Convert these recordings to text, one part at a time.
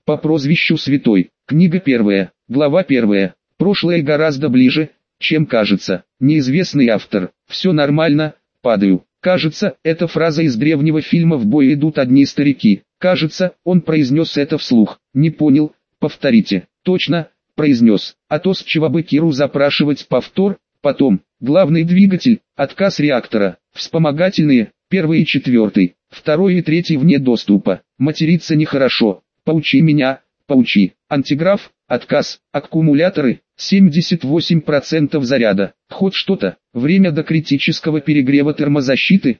по прозвищу Святой. Книга 1, глава 1. Прошлое гораздо ближе, чем кажется. Неизвестный автор. Все нормально, падаю. Кажется, это фраза из древнего фильма «В бой идут одни старики». Кажется, он произнес это вслух. Не понял, повторите. Точно, произнес. А то с чего бы Киру запрашивать повтор? Потом. Главный двигатель, отказ реактора. Вспомогательные, 1 и 4, 2 и 3 вне доступа. Материться нехорошо. Поучи меня, поучи. Антиграф, отказ. Аккумуляторы, 78% заряда. Хоть что-то. Время до критического перегрева термозащиты,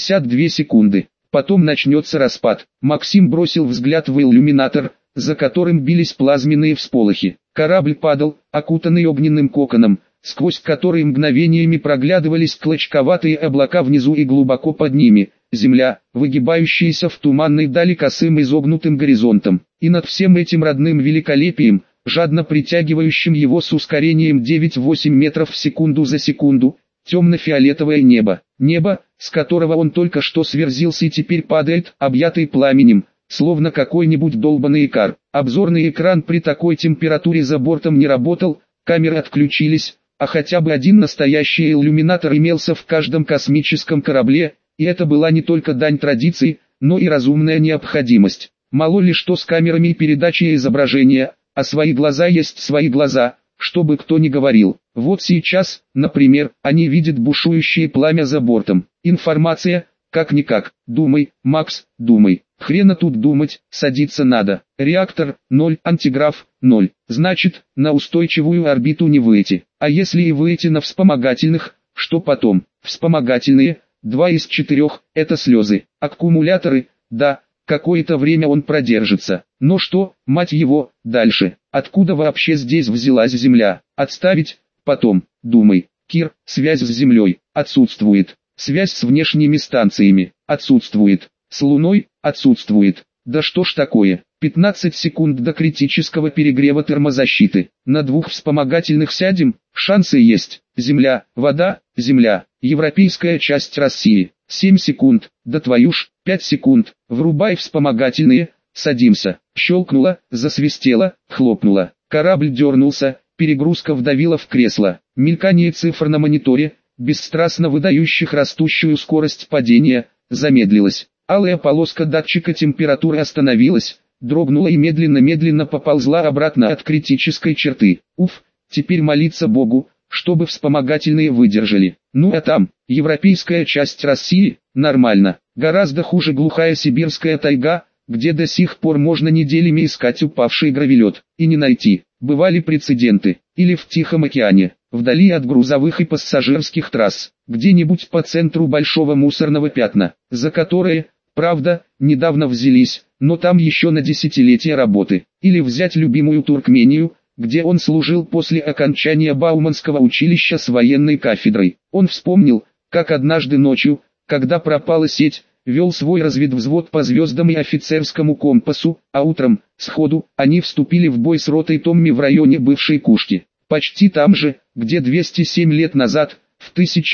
52 секунды. Потом начнется распад. Максим бросил взгляд в иллюминатор, за которым бились плазменные всполохи. Корабль падал, окутанный огненным коконом, сквозь который мгновениями проглядывались клочковатые облака внизу и глубоко под ними. Земля, выгибающаяся в туманной дали косым изогнутым горизонтом. И над всем этим родным великолепием, жадно притягивающим его с ускорением 9-8 метров в секунду за секунду, темно-фиолетовое небо. Небо, с которого он только что сверзился и теперь падает, объятый пламенем, словно какой-нибудь долбанный икар. Обзорный экран при такой температуре за бортом не работал, камеры отключились, а хотя бы один настоящий иллюминатор имелся в каждом космическом корабле, и это была не только дань традиции, но и разумная необходимость. Мало ли что с камерами и передачей изображения, а свои глаза есть свои глаза, что бы кто ни говорил. Вот сейчас, например, они видят бушующее пламя за бортом. Информация, как-никак. Думай, Макс, думай. Хрена тут думать, садиться надо. Реактор, 0, антиграф, 0. Значит, на устойчивую орбиту не выйти. А если и выйти на вспомогательных, что потом? Вспомогательные, 2 из 4, это слезы. Аккумуляторы, да, какое-то время он продержится. Но что, мать его, дальше? Откуда вообще здесь взялась Земля? Отставить, потом, думай. Кир, связь с Землей, отсутствует. Связь с внешними станциями, отсутствует. С Луной, отсутствует. Да что ж такое? 15 секунд до критического перегрева термозащиты. На 2 вспомогательных сядем, шансы есть. Земля, вода, Земля, европейская часть России. 7 секунд, да твою ж, 5 секунд, врубай вспомогательные, садимся. Щелкнуло, засвистело, хлопнуло. Корабль дернулся, перегрузка вдавила в кресло. Мелькание цифр на мониторе, бесстрастно выдающих растущую скорость падения, замедлилось. Алая полоска датчика температуры остановилась, дрогнула и медленно-медленно поползла обратно от критической черты. Уф, теперь молиться Богу, чтобы вспомогательные выдержали. Ну а там, европейская часть России, нормально. Гораздо хуже глухая сибирская тайга, где до сих пор можно неделями искать упавший гравелет, и не найти. Бывали прецеденты. Или в Тихом океане, вдали от грузовых и пассажирских трасс, где-нибудь по центру большого мусорного пятна, за которое, правда, недавно взялись, но там еще на десятилетия работы. Или взять любимую Туркмению, где он служил после окончания Бауманского училища с военной кафедрой. Он вспомнил, как однажды ночью, когда пропала сеть, вел свой разведвзвод по звездам и офицерскому компасу, а утром, сходу, они вступили в бой с ротой Томми в районе бывшей Кушки. Почти там же, где 207 лет назад, в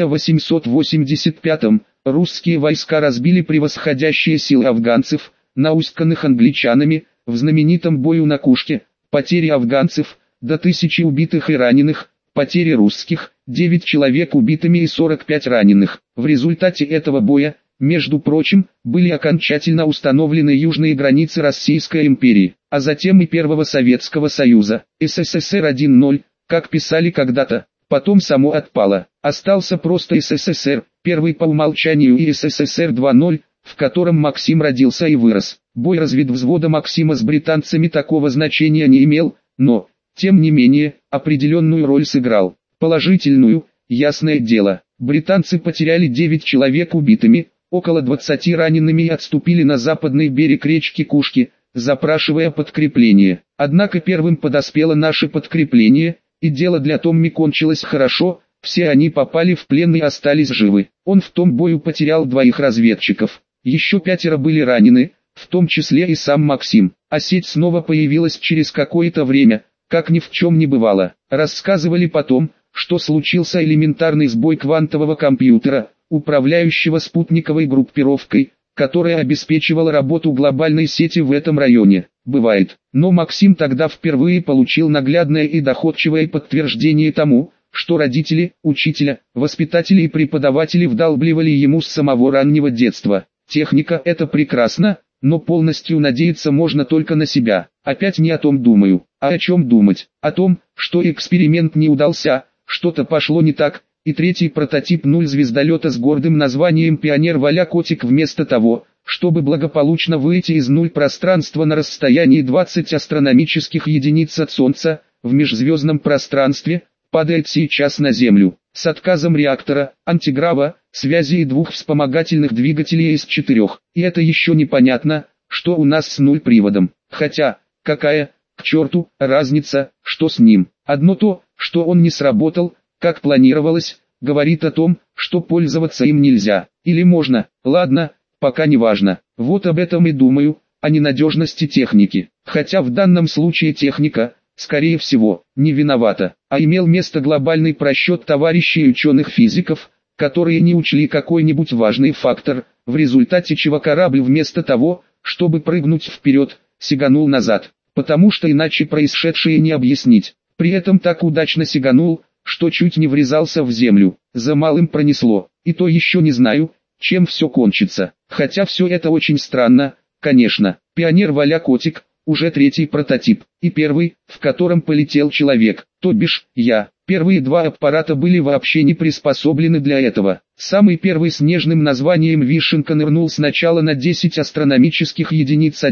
1885-м, русские войска разбили превосходящие силы афганцев, науськанных англичанами, в знаменитом бою на Кушке. Потери афганцев, до 1000 убитых и раненых, потери русских, 9 человек убитыми и 45 раненых. В результате этого боя, между прочим, были окончательно установлены южные границы Российской империи, а затем и Первого Советского Союза. СССР 1:0, как писали когда-то, потом само отпало. Остался просто СССР, первый по умолчанию, и СССР 2:0, в котором Максим родился и вырос. Бой разведвзвода Максима с британцами такого значения не имел, но, тем не менее, определенную роль сыграл. Положительную, ясное дело. Британцы потеряли 9 человек убитыми, около 20 ранеными и отступили на западный берег речки Кушки, запрашивая подкрепление. Однако первым подоспело наше подкрепление, и дело для Томми кончилось хорошо, все они попали в плен и остались живы. Он в том бою потерял 2 разведчиков, еще 5 были ранены, в том числе и сам Максим. А сеть снова появилась через какое-то время, как ни в чем не бывало. Рассказывали потом, что случился элементарный сбой квантового компьютера, управляющего спутниковой группировкой, которая обеспечивала работу глобальной сети в этом районе. Бывает. Но Максим тогда впервые получил наглядное и доходчивое подтверждение тому, что родители, учителя, воспитатели и преподаватели вдалбливали ему с самого раннего детства. Техника – это прекрасно, но полностью надеяться можно только на себя. Опять не о том думаю. А о чем думать? О том, что эксперимент не удался, что-то пошло не так, и третий прототип 0 звездолета с гордым названием «Пионер Валя-Котик» вместо того, чтобы благополучно выйти из нуль пространства на расстоянии 20 астрономических единиц от Солнца, в межзвездном пространстве, падает сейчас на Землю, с отказом реактора, антиграва, связи и 2 вспомогательных двигателей из 4. И это еще непонятно, что у нас с 0 приводом. Хотя, какая, к черту, разница, что с ним. Одно то, что он не сработал, как планировалось, говорит о том, что пользоваться им нельзя. Или можно, ладно, пока не важно. Вот об этом и думаю, о ненадежности техники. Хотя в данном случае техника, скорее всего, не виновата, а имел место глобальный просчет товарищей ученых-физиков, которые не учли какой-нибудь важный фактор, в результате чего корабль вместо того, чтобы прыгнуть вперед, сиганул назад, потому что иначе происшедшее не объяснить. При этом так удачно сиганул, что чуть не врезался в землю. За малым пронесло, и то еще не знаю, чем все кончится. Хотя все это очень странно, конечно. Пионер Валя-Котик, уже третий прототип, и первый, в котором полетел человек, то бишь, я. Первые 2 аппарата были вообще не приспособлены для этого. Самый первый с нежным названием «Вишенка» нырнул сначала на 10 астрономических единиц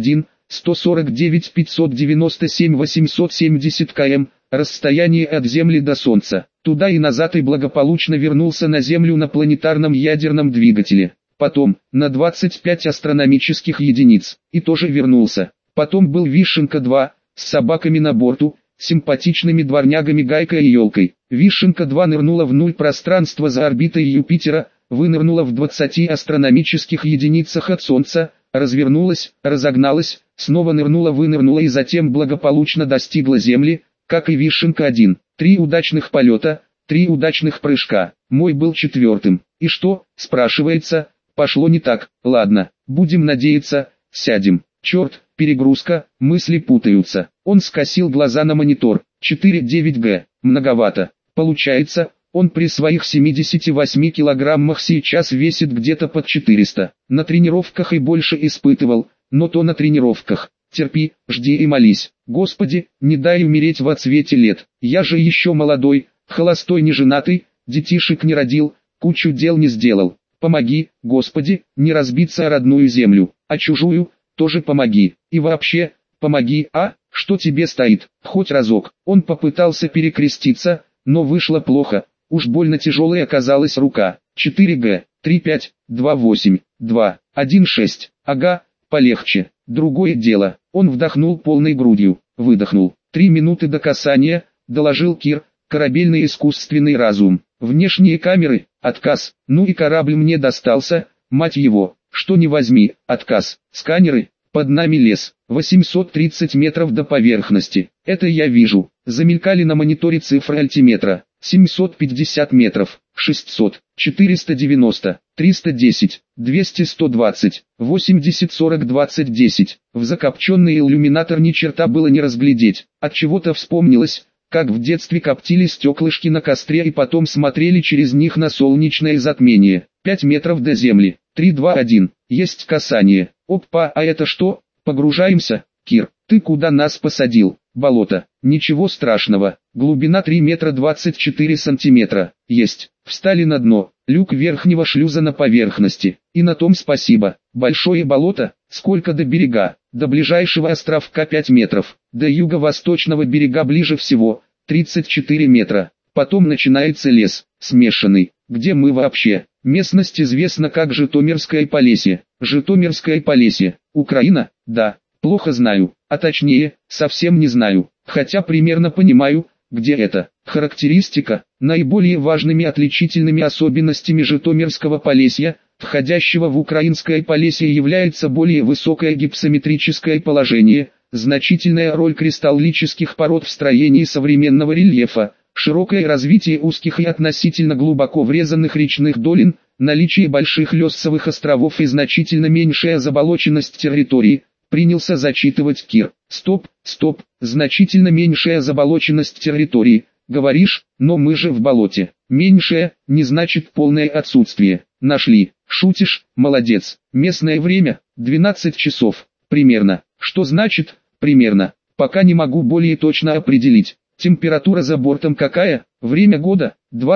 149 597 870 км, расстояние от Земли до Солнца, туда и назад, и благополучно вернулся на Землю на планетарном ядерном двигателе. Потом, на 25 астрономических единиц, и тоже вернулся. Потом был Вишенка-2, с собаками на борту, симпатичными дворнягами Гайкой и Елкой. Вишенка-2 нырнула в 0 пространства за орбитой Юпитера, вынырнула в 20 астрономических единицах от Солнца, развернулась, разогналась, снова вынырнула и затем благополучно достигла Земли, как и Вишенка-1. 3 удачных полета, 3 удачных прыжка. Мой был 4-м. И что, спрашивается, пошло не так? Ладно, будем надеяться, сядем. Черт, перегрузка, мысли путаются. Он скосил глаза на монитор. 4,9 Г, многовато. Получается, он при своих 78 килограммах сейчас весит где-то под 400. На тренировках и больше испытывал, но то на тренировках. Терпи, жди и молись. Господи, не дай умереть во цвете лет. Я же еще молодой, холостой, не женатый, детишек не родил, кучу дел не сделал. Помоги, Господи, не разбиться о родную землю, а чужую тоже помоги. И вообще, помоги, что тебе стоит, хоть разок. Он попытался перекреститься, но вышло плохо, уж больно тяжелой оказалась рука. 4Г, 3,5, 2,8, 2, 1,6, ага, полегче. Другое дело, он вдохнул полной грудью, выдохнул. 3 минуты до касания, доложил Кир, корабельный искусственный разум. Внешние камеры, отказ, ну и корабль мне достался, мать его. Что не возьми, отказ. Сканеры, под нами лес, 830 метров до поверхности. Это я вижу. Замелькали на мониторе цифры альтиметра. 750 метров, 600, 490, 310, 200, 120, 80, 40, 20, 10. В закопченный иллюминатор ни черта было не разглядеть. От чего-то вспомнилось, как в детстве коптили стеклышки на костре и потом смотрели через них на солнечное затмение. 5 метров до земли. 3, 2, 1. Есть касание. Опа, а это что? Погружаемся? Кир, ты куда нас посадил? Болото. Ничего страшного. Глубина 3 метра 24 сантиметра. Есть. Встали на дно. Люк верхнего шлюза на поверхности. И на том спасибо. Большое болото. Сколько до берега? До ближайшего островка 5 метров. До юго-восточного берега ближе всего. 34 метра. Потом начинается лес. Смешанный. Где мы вообще? Местность известна как Житомирское Полесье. Житомирское Полесье. Украина? Да. Плохо знаю. А точнее, совсем не знаю. Хотя примерно понимаю, где это. Характеристика. Наиболее важными отличительными особенностями Житомирского Полесья, входящего в Украинское Полесье, является более высокое гипсометрическое положение, значительная роль кристаллических пород в строении современного рельефа, широкое развитие узких и относительно глубоко врезанных речных долин, наличие больших лесовых островов и значительно меньшая заболоченность территории, принялся зачитывать Кир. Стоп, значительно меньшая заболоченность территории, говоришь, но мы же в болоте. Меньшее, не значит полное отсутствие. Нашли. Шутишь, молодец. Местное время, 12 часов, примерно. Что значит, примерно? Пока не могу более точно определить. Температура за бортом какая? Время года,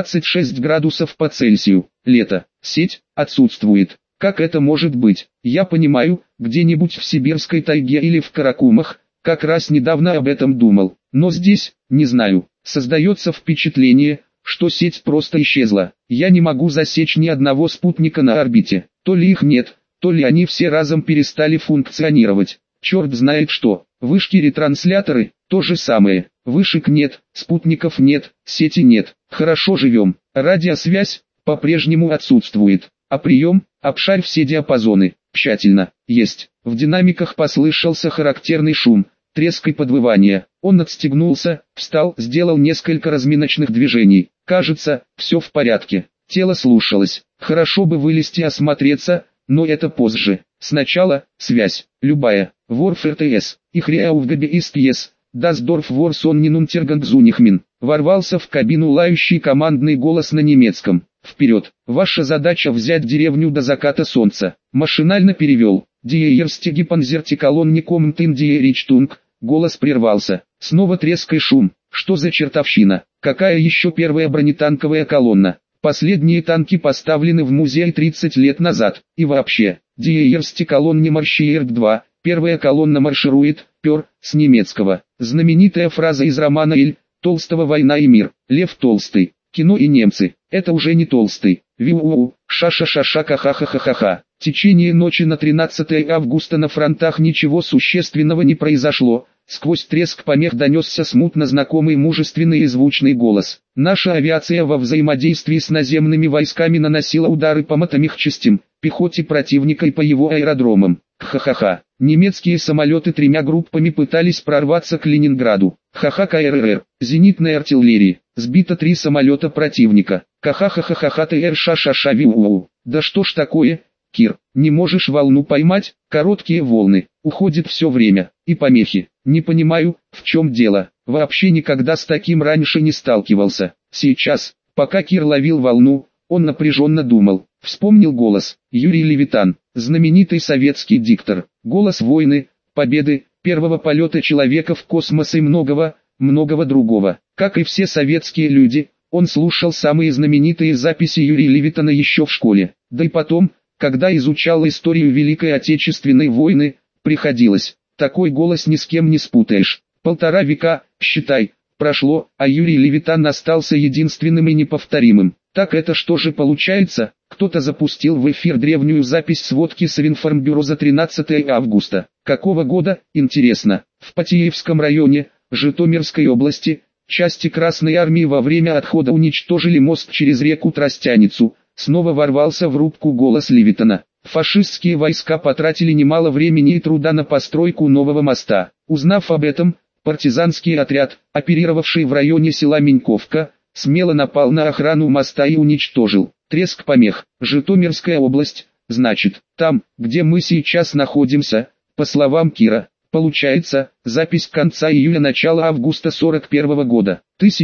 26 градусов по Цельсию. Лето. Сеть, отсутствует. Как это может быть? Я понимаю, где-нибудь в сибирской тайге или в Каракумах, как раз недавно об этом думал. Но здесь, не знаю, создается впечатление, что сеть просто исчезла. Я не могу засечь ни одного спутника на орбите. То ли их нет, то ли они все разом перестали функционировать. Черт знает что. Вышки-ретрансляторы, то же самое. Вышек нет, спутников нет, сети нет. Хорошо живем. Радиосвязь по-прежнему отсутствует. А прием, обшарь все диапазоны. Тщательно. Есть. В динамиках послышался характерный шум, треск и подвывание. Он отстегнулся, встал, сделал несколько разминочных движений. Кажется, все в порядке. Тело слушалось. Хорошо бы вылезти и осмотреться, но это позже. Сначала, связь, любая. Ворф РТС, их Реауфгаби ИСТЕС, Даздорф Ворсон Нинунтергангзунихмин. Ворвался в кабину лающий командный голос на немецком. Вперед, ваша задача взять деревню до заката солнца. Машинально перевел. Диеерстиги панзертиколонником тиндиеричтунг. Голос прервался. Снова треск и шум. Что за чертовщина? Какая еще первая бронетанковая колонна? Последние танки поставлены в музей 30 лет назад. И вообще, Диеерстиколонни маршиерт-2. Первая колонна марширует, пер, с немецкого. Знаменитая фраза из романа Эль Толстого «Война и мир». Лев Толстый. Кино и немцы. Это уже не Толстый. Виу-у-у, ша-ша-ша-ша-ха-ха-ха-ха-ха. В течение ночи на 13 августа на фронтах ничего существенного не произошло. Сквозь треск помех донесся смутно знакомый мужественный и звучный голос. Наша авиация во взаимодействии с наземными войсками наносила удары по мотомехчастям, пехоте противника и по его аэродромам. Ха-ха-ха. Немецкие самолеты тремя группами пытались прорваться к Ленинграду. Ха-ха КРР. Зенитной артиллерии. Сбито 3 самолета противника. Ха-ха-ха-ха-ха ТР ша-ша-ша виу. Да что ж такое, Кир, не можешь волну поймать? Короткие волны. Уходит все время. И помехи. Не понимаю, в чем дело. Вообще никогда с таким раньше не сталкивался. Сейчас, пока Кир ловил волну, он напряженно думал. Вспомнил голос. Юрий Левитан, знаменитый советский диктор. Голос войны, победы, первого полета человека в космос и многого другого. Как и все советские люди, он слушал самые знаменитые записи Юрия Левитана еще в школе. Да и потом, когда изучал историю Великой Отечественной войны, приходилось. Такой голос ни с кем не спутаешь. 1,5 века, считай, прошло, а Юрий Левитан остался единственным и неповторимым. Так это что же получается? Кто-то запустил в эфир древнюю запись сводки Совинформбюро за 13 августа. Какого года, интересно? В Патиевском районе, Житомирской области, части Красной Армии во время отхода уничтожили мост через реку Тростяницу. Снова ворвался в рубку голос Левитана. Фашистские войска потратили немало времени и труда на постройку нового моста. Узнав об этом, партизанский отряд, оперировавший в районе села Меньковка, смело напал на охрану моста и уничтожил. Треск помех. Житомирская область, значит, там, где мы сейчас находимся, по словам Кира. Получается, запись конца июля-начала августа 41 года.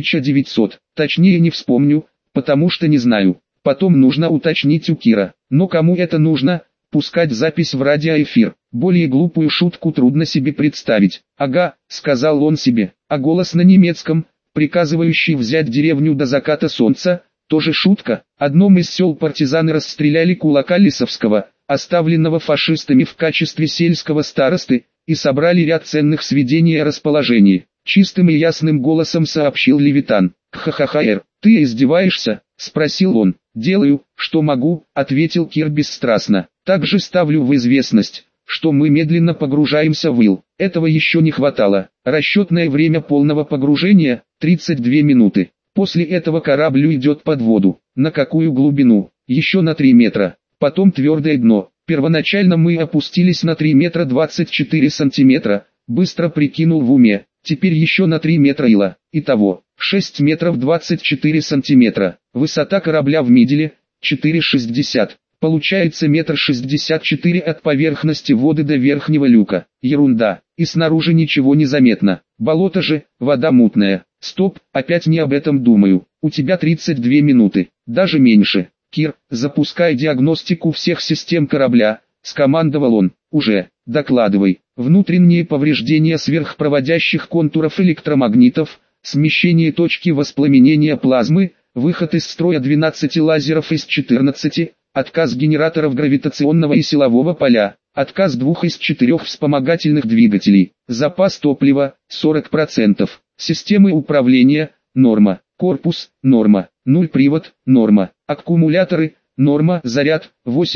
1900. Точнее не вспомню, потому что не знаю. Потом нужно уточнить у Кира. Но кому это нужно? Пускать запись в радиоэфир. Более глупую шутку трудно себе представить. Ага, сказал он себе. А голос на немецком, приказывающий взять деревню до заката солнца, тоже шутка. Одном из сел партизаны расстреляли кулака Лисовского, оставленного фашистами в качестве сельского старосты, и собрали ряд ценных сведений о расположении. Чистым и ясным голосом сообщил Левитан. «Ха-ха-ха-эр, ты издеваешься?» — спросил он. «Делаю, что могу», — ответил Кир бесстрастно. «Также ставлю в известность, что мы медленно погружаемся в ил. Этого еще не хватало. Расчетное время полного погружения — 32 минуты. После этого корабль уйдет под воду. На какую глубину? Еще на 3 метра. Потом твердое дно. Первоначально мы опустились на 3 метра 24 сантиметра, быстро прикинул в уме. Теперь еще на 3 метра ила. Итого, 6 метров 24 сантиметра. Высота корабля в миделе, 4,60. Получается 1,64 м от поверхности воды до верхнего люка. Ерунда, и снаружи ничего не заметно. Болото же, вода мутная. Стоп, опять не об этом думаю. У тебя 32 минуты, даже меньше. Кир, запускай диагностику всех систем корабля, скомандовал он. Уже, докладывай. Внутренние повреждения сверхпроводящих контуров электромагнитов, смещение точки воспламенения плазмы, выход из строя 12 лазеров из 14, отказ генераторов гравитационного и силового поля, отказ 2 из 4 вспомогательных двигателей, запас топлива 40%, системы управления норма, корпус норма, 0 привод норма, аккумуляторы норма, заряд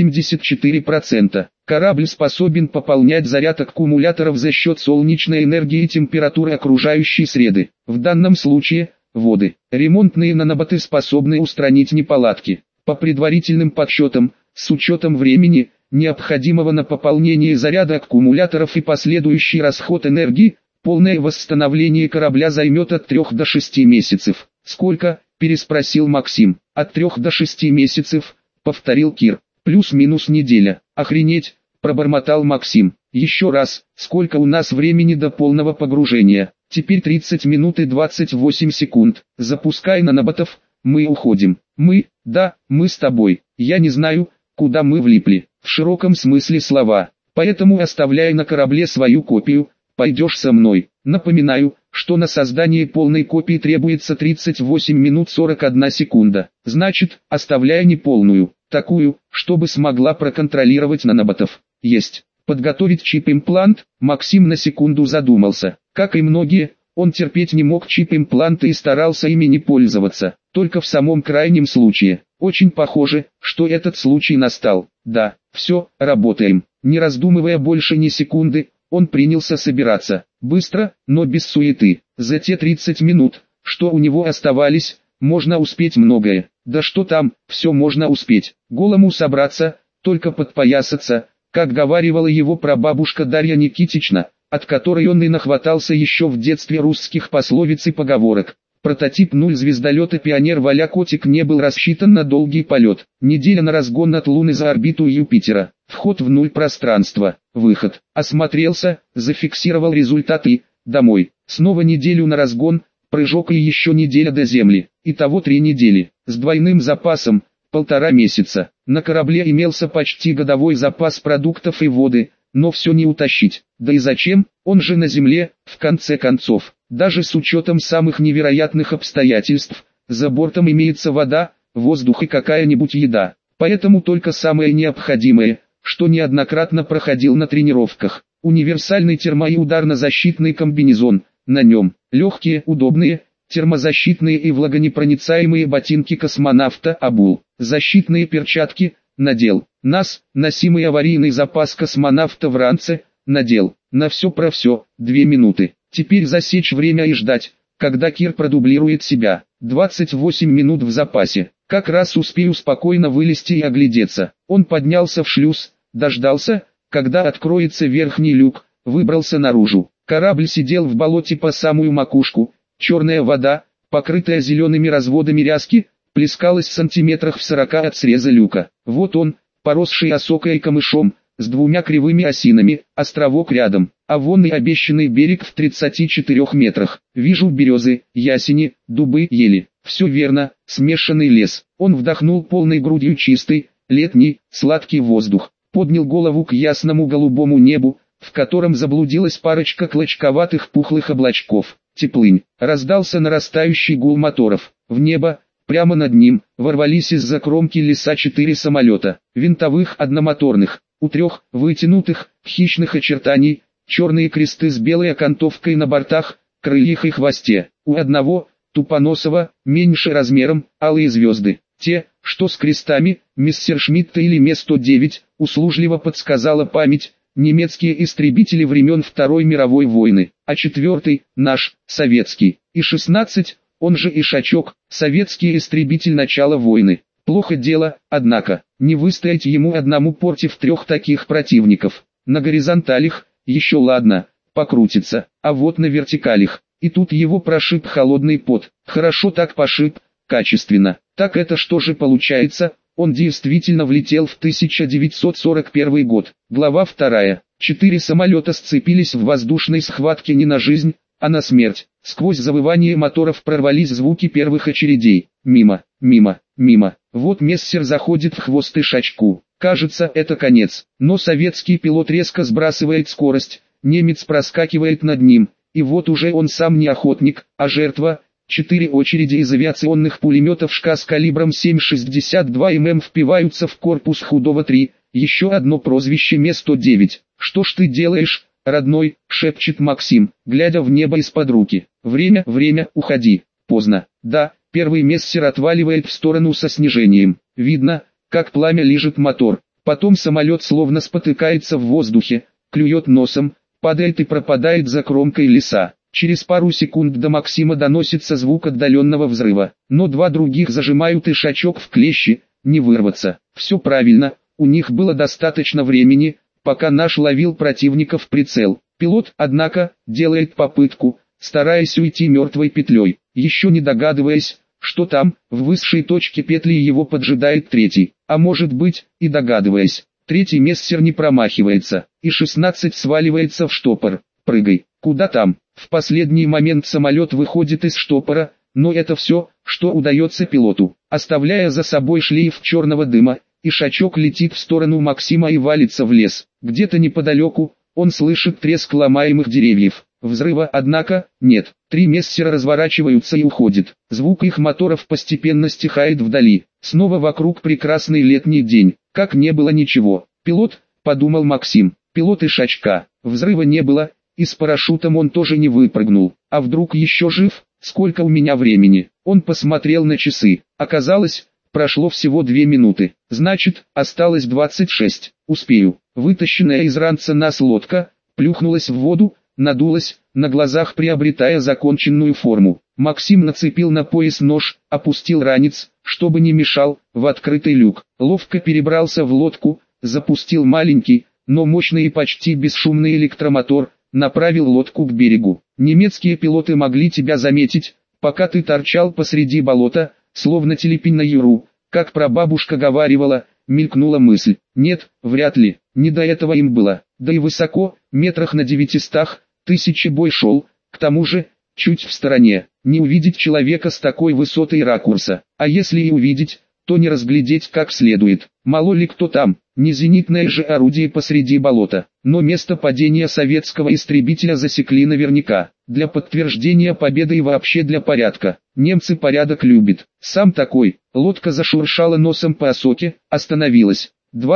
84%. Корабль способен пополнять заряд аккумуляторов за счет солнечной энергии и температуры окружающей среды. В данном случае воды. Ремонтные наноботы способны устранить неполадки. По предварительным подсчетам, с учетом времени, необходимого на пополнение заряда аккумуляторов и последующий расход энергии, полное восстановление корабля займет от 3 до 6 месяцев. «Сколько?» – переспросил Максим. «От 3 до 6 месяцев», – повторил Кир. «Плюс-минус неделя». «Охренеть!» – пробормотал Максим. «Еще раз, сколько у нас времени до полного погружения?» «Теперь 30 минут и 28 секунд. Запускай наноботов, мы уходим». «Мы? Да, мы с тобой. Я не знаю, куда мы влипли, в широком смысле слова. Поэтому оставляй на корабле свою копию, пойдешь со мной. Напоминаю, что на создание полной копии требуется 38 минут 41 секунда. Значит, оставляй неполную, такую, чтобы смогла проконтролировать наноботов». «Есть». Подготовить чип-имплант. Максим на секунду задумался. Как и многие, он терпеть не мог чип-импланты и старался ими не пользоваться, только в самом крайнем случае. Очень похоже, что этот случай настал. Да, все, работаем. Не раздумывая больше ни секунды, он принялся собираться. Быстро, но без суеты. За те 30 минут, что у него оставались, можно успеть многое. Да что там, все можно успеть. Голому собраться, только подпоясаться, как говаривала его прабабушка Дарья Никитична, от которой он и нахватался еще в детстве русских пословиц и поговорок. Прототип 0 звездолета «Пионер» Валя Котик не был рассчитан на долгий полет. Неделя на разгон от Луны за орбиту Юпитера. Вход в 0 пространство. Выход. Осмотрелся, зафиксировал результаты. Домой. Снова неделю на разгон, прыжок и еще неделя до Земли. Итого 3 недели. С двойным запасом. 1,5 месяца. На корабле имелся почти годовой запас продуктов и воды, но все не утащить. Да и зачем, он же на Земле, в конце концов. Даже с учетом самых невероятных обстоятельств, за бортом имеется вода, воздух и какая-нибудь еда. Поэтому только самое необходимое, что неоднократно проходил на тренировках. Универсальный термо- и ударно-защитный комбинезон, на нем легкие, удобные, термозащитные и влагонепроницаемые ботинки космонавта обул, защитные перчатки, надел, НАС, носимый аварийный запас космонавта в ранце, надел, на все про все, 2 минуты. Теперь засечь время и ждать, когда Кир продублирует себя. 28 минут в запасе. Как раз успею спокойно вылезти и оглядеться. Он поднялся в шлюз, дождался, когда откроется верхний люк, выбрался наружу. Корабль сидел в болоте по самую макушку. Черная вода, покрытая зелеными разводами ряски, плескалась в сантиметрах в 40 от среза люка. Вот он, поросший осокой и камышом, с 2 кривыми осинами, островок рядом, а вон и обещанный берег в 34 метрах. Вижу березы, ясени, дубы, ели. Все верно, смешанный лес. Он вдохнул полной грудью чистый, летний, сладкий воздух, поднял голову к ясному голубому небу, в котором заблудилась парочка клочковатых пухлых облачков. Теплынь. Раздался нарастающий гул моторов. В небо, прямо над ним, ворвались из-за кромки леса 4 самолета, винтовых одномоторных. У 3, вытянутых, хищных очертаний, черные кресты с белой окантовкой на бортах, крыльях и хвосте. У одного, тупоносого, меньше размером, алые звезды. Те, что с крестами, Мессершмитта или Ме-109, услужливо подсказала память, немецкие истребители времен Второй мировой войны, а 4, наш, советский, И-16, он же Ишачок, советский истребитель начала войны. Плохо дело, однако, не выстоять ему одному против 3 таких противников. На горизонталях, еще ладно, покрутится, а вот на вертикалях, и тут его прошиб холодный пот. Хорошо так пошиб, качественно. Так это что же получается, Он действительно влетел в 1941 год. Глава 2. 4 самолета сцепились в воздушной схватке не на жизнь, а на смерть. Сквозь завывание моторов прорвались звуки первых очередей. Мимо, мимо, мимо. Вот Мессер заходит в хвост Ишачку. Кажется, это конец. Но советский пилот резко сбрасывает скорость. Немец проскакивает над ним. И вот уже он сам не охотник, а жертва. 4 очереди из авиационных пулеметов ШК с калибром 7,62 мм впиваются в корпус Худова-3. Еще одно прозвище Ме-109. «Что ж ты делаешь, родной?» — шепчет Максим, глядя в небо из-под руки. «Время, уходи». Поздно. Да, первый Мессер отваливает в сторону со снижением. Видно, как пламя лижет мотор. Потом самолет словно спотыкается в воздухе, клюет носом, падает и пропадает за кромкой леса. Через пару секунд до Максима доносится звук отдаленного взрыва. Но 2 других зажимают Ишачок в клещи, не вырваться. Все правильно, у них было достаточно времени, пока наш ловил противника в прицел. Пилот, однако, делает попытку, стараясь уйти мертвой петлей, еще не догадываясь, что там, в высшей точке петли его поджидает третий, а может быть, и догадываясь. Третий Мессер не промахивается, и 16 сваливается в штопор. «Прыгай, куда там?» В последний момент самолет выходит из штопора, но это все, что удается пилоту. Оставляя за собой шлейф черного дыма, Ишачок летит в сторону Максима и валится в лес. Где-то неподалеку, он слышит треск ломаемых деревьев. Взрыва, однако, нет. 3 Мессера разворачиваются и уходят. Звук их моторов постепенно стихает вдали. Снова вокруг прекрасный летний день. Как не было ничего. Пилот, подумал Максим. Пилот Ишачка. Взрыва не было, и с парашютом он тоже не выпрыгнул. А вдруг еще жив? Сколько у меня времени? Он посмотрел на часы. Оказалось, прошло всего 2 минуты. Значит, осталось 26. Успею. Вытащенная из ранца нас лодка плюхнулась в воду, надулась, на глазах приобретая законченную форму. Максим нацепил на пояс нож, опустил ранец, чтобы не мешал, в открытый люк. Ловко перебрался в лодку, запустил маленький, но мощный и почти бесшумный электромотор, направил лодку к берегу. Немецкие пилоты могли тебя заметить, пока ты торчал посреди болота, словно телепень на юру, как прабабушка говаривала, мелькнула мысль. Нет, вряд ли, не до этого им было. Да и высоко, метрах на 900, 1000 бой шел, к тому же, чуть в стороне, не увидеть человека с такой высоты и ракурса, а если и увидеть, то не разглядеть как следует. Мало ли кто там, не зенитное же орудие посреди болота, но место падения советского истребителя засекли наверняка, для подтверждения победы и вообще для порядка. Немцы порядок любят. Сам такой, лодка зашуршала носом по осоке, остановилась.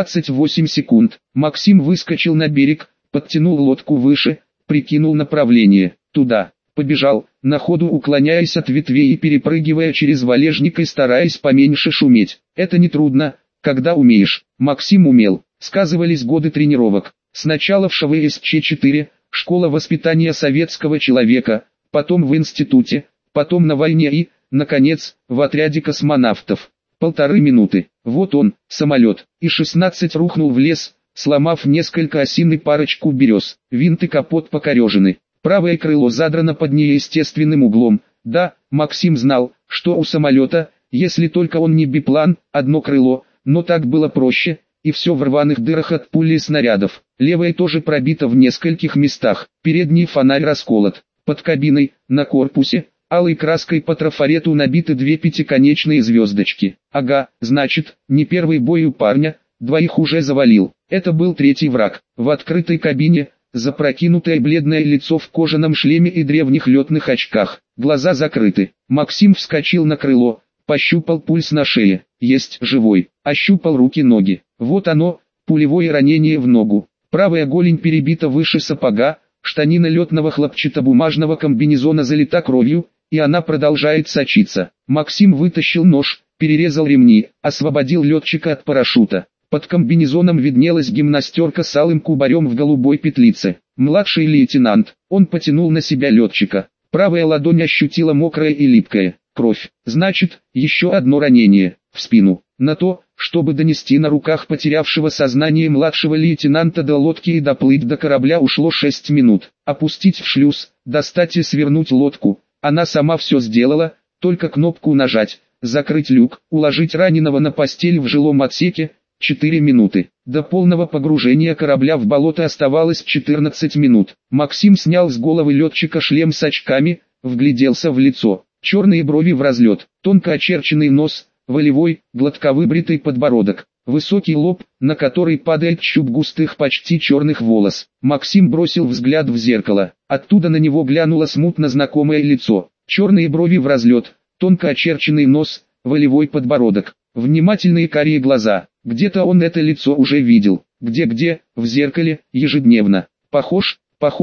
28 секунд, Максим выскочил на берег, подтянул лодку выше, прикинул направление, туда, побежал, на ходу уклоняясь от ветвей и перепрыгивая через валежник и стараясь поменьше шуметь. Это нетрудно, когда умеешь. Максим умел, сказывались годы тренировок. Сначала в ШВСЧ-4, школа воспитания советского человека, потом в институте, потом на войне и, наконец, в отряде космонавтов. 1,5 минуты. Вот он, самолет. И-16 рухнул в лес, сломав несколько осин и парочку берез. Винт и капот покорежены. Правое крыло задрано под неестественным углом. Да, Максим знал, что у самолета, если только он не биплан, одно крыло, но так было проще, и все в рваных дырах от пули и снарядов. Левое тоже пробито в нескольких местах. Передний фонарь расколот. Под кабиной, на корпусе, алой краской по трафарету набиты 2 пятиконечные звездочки. Ага, значит, не первый бой у парня, 2 уже завалил. Это был третий враг. В открытой кабине, запрокинутое бледное лицо в кожаном шлеме и древних летных очках. Глаза закрыты. Максим вскочил на крыло, пощупал пульс на шее. Есть, живой. Ощупал руки-ноги. Вот оно, пулевое ранение в ногу. Правая голень перебита выше сапога, штанина летного хлопчатобумажного комбинезона залита кровью, и она продолжает сочиться. Максим вытащил нож, перерезал ремни, освободил летчика от парашюта. Под комбинезоном виднелась гимнастерка с алым кубарем в голубой петлице. Младший лейтенант, он потянул на себя летчика. Правая ладонь ощутила мокрая и липкая. Кровь. Значит, еще одно ранение, в спину. На то, чтобы донести на руках потерявшего сознание младшего лейтенанта до лодки и доплыть до корабля, ушло 6 минут. Опустить в шлюз, достать и свернуть лодку. Она сама все сделала, только кнопку нажать. закрыть люк, уложить раненого на постель в жилом отсеке, 4 минуты. До полного погружения корабля в болото оставалось 14 минут. Максим снял с головы летчика шлем с очками, вгляделся в лицо. Черные брови в разлет, тонко очерченный нос, волевой, гладко выбритый подбородок, высокий лоб, на который падает чуб густых почти черных волос. Максим бросил взгляд в зеркало, оттуда на него глянуло смутно знакомое лицо. Черные брови в разлет, тонко очерченный нос, волевой подбородок, внимательные карие глаза. Где-то он это лицо уже видел. Где-где? В зеркале, ежедневно. Похож,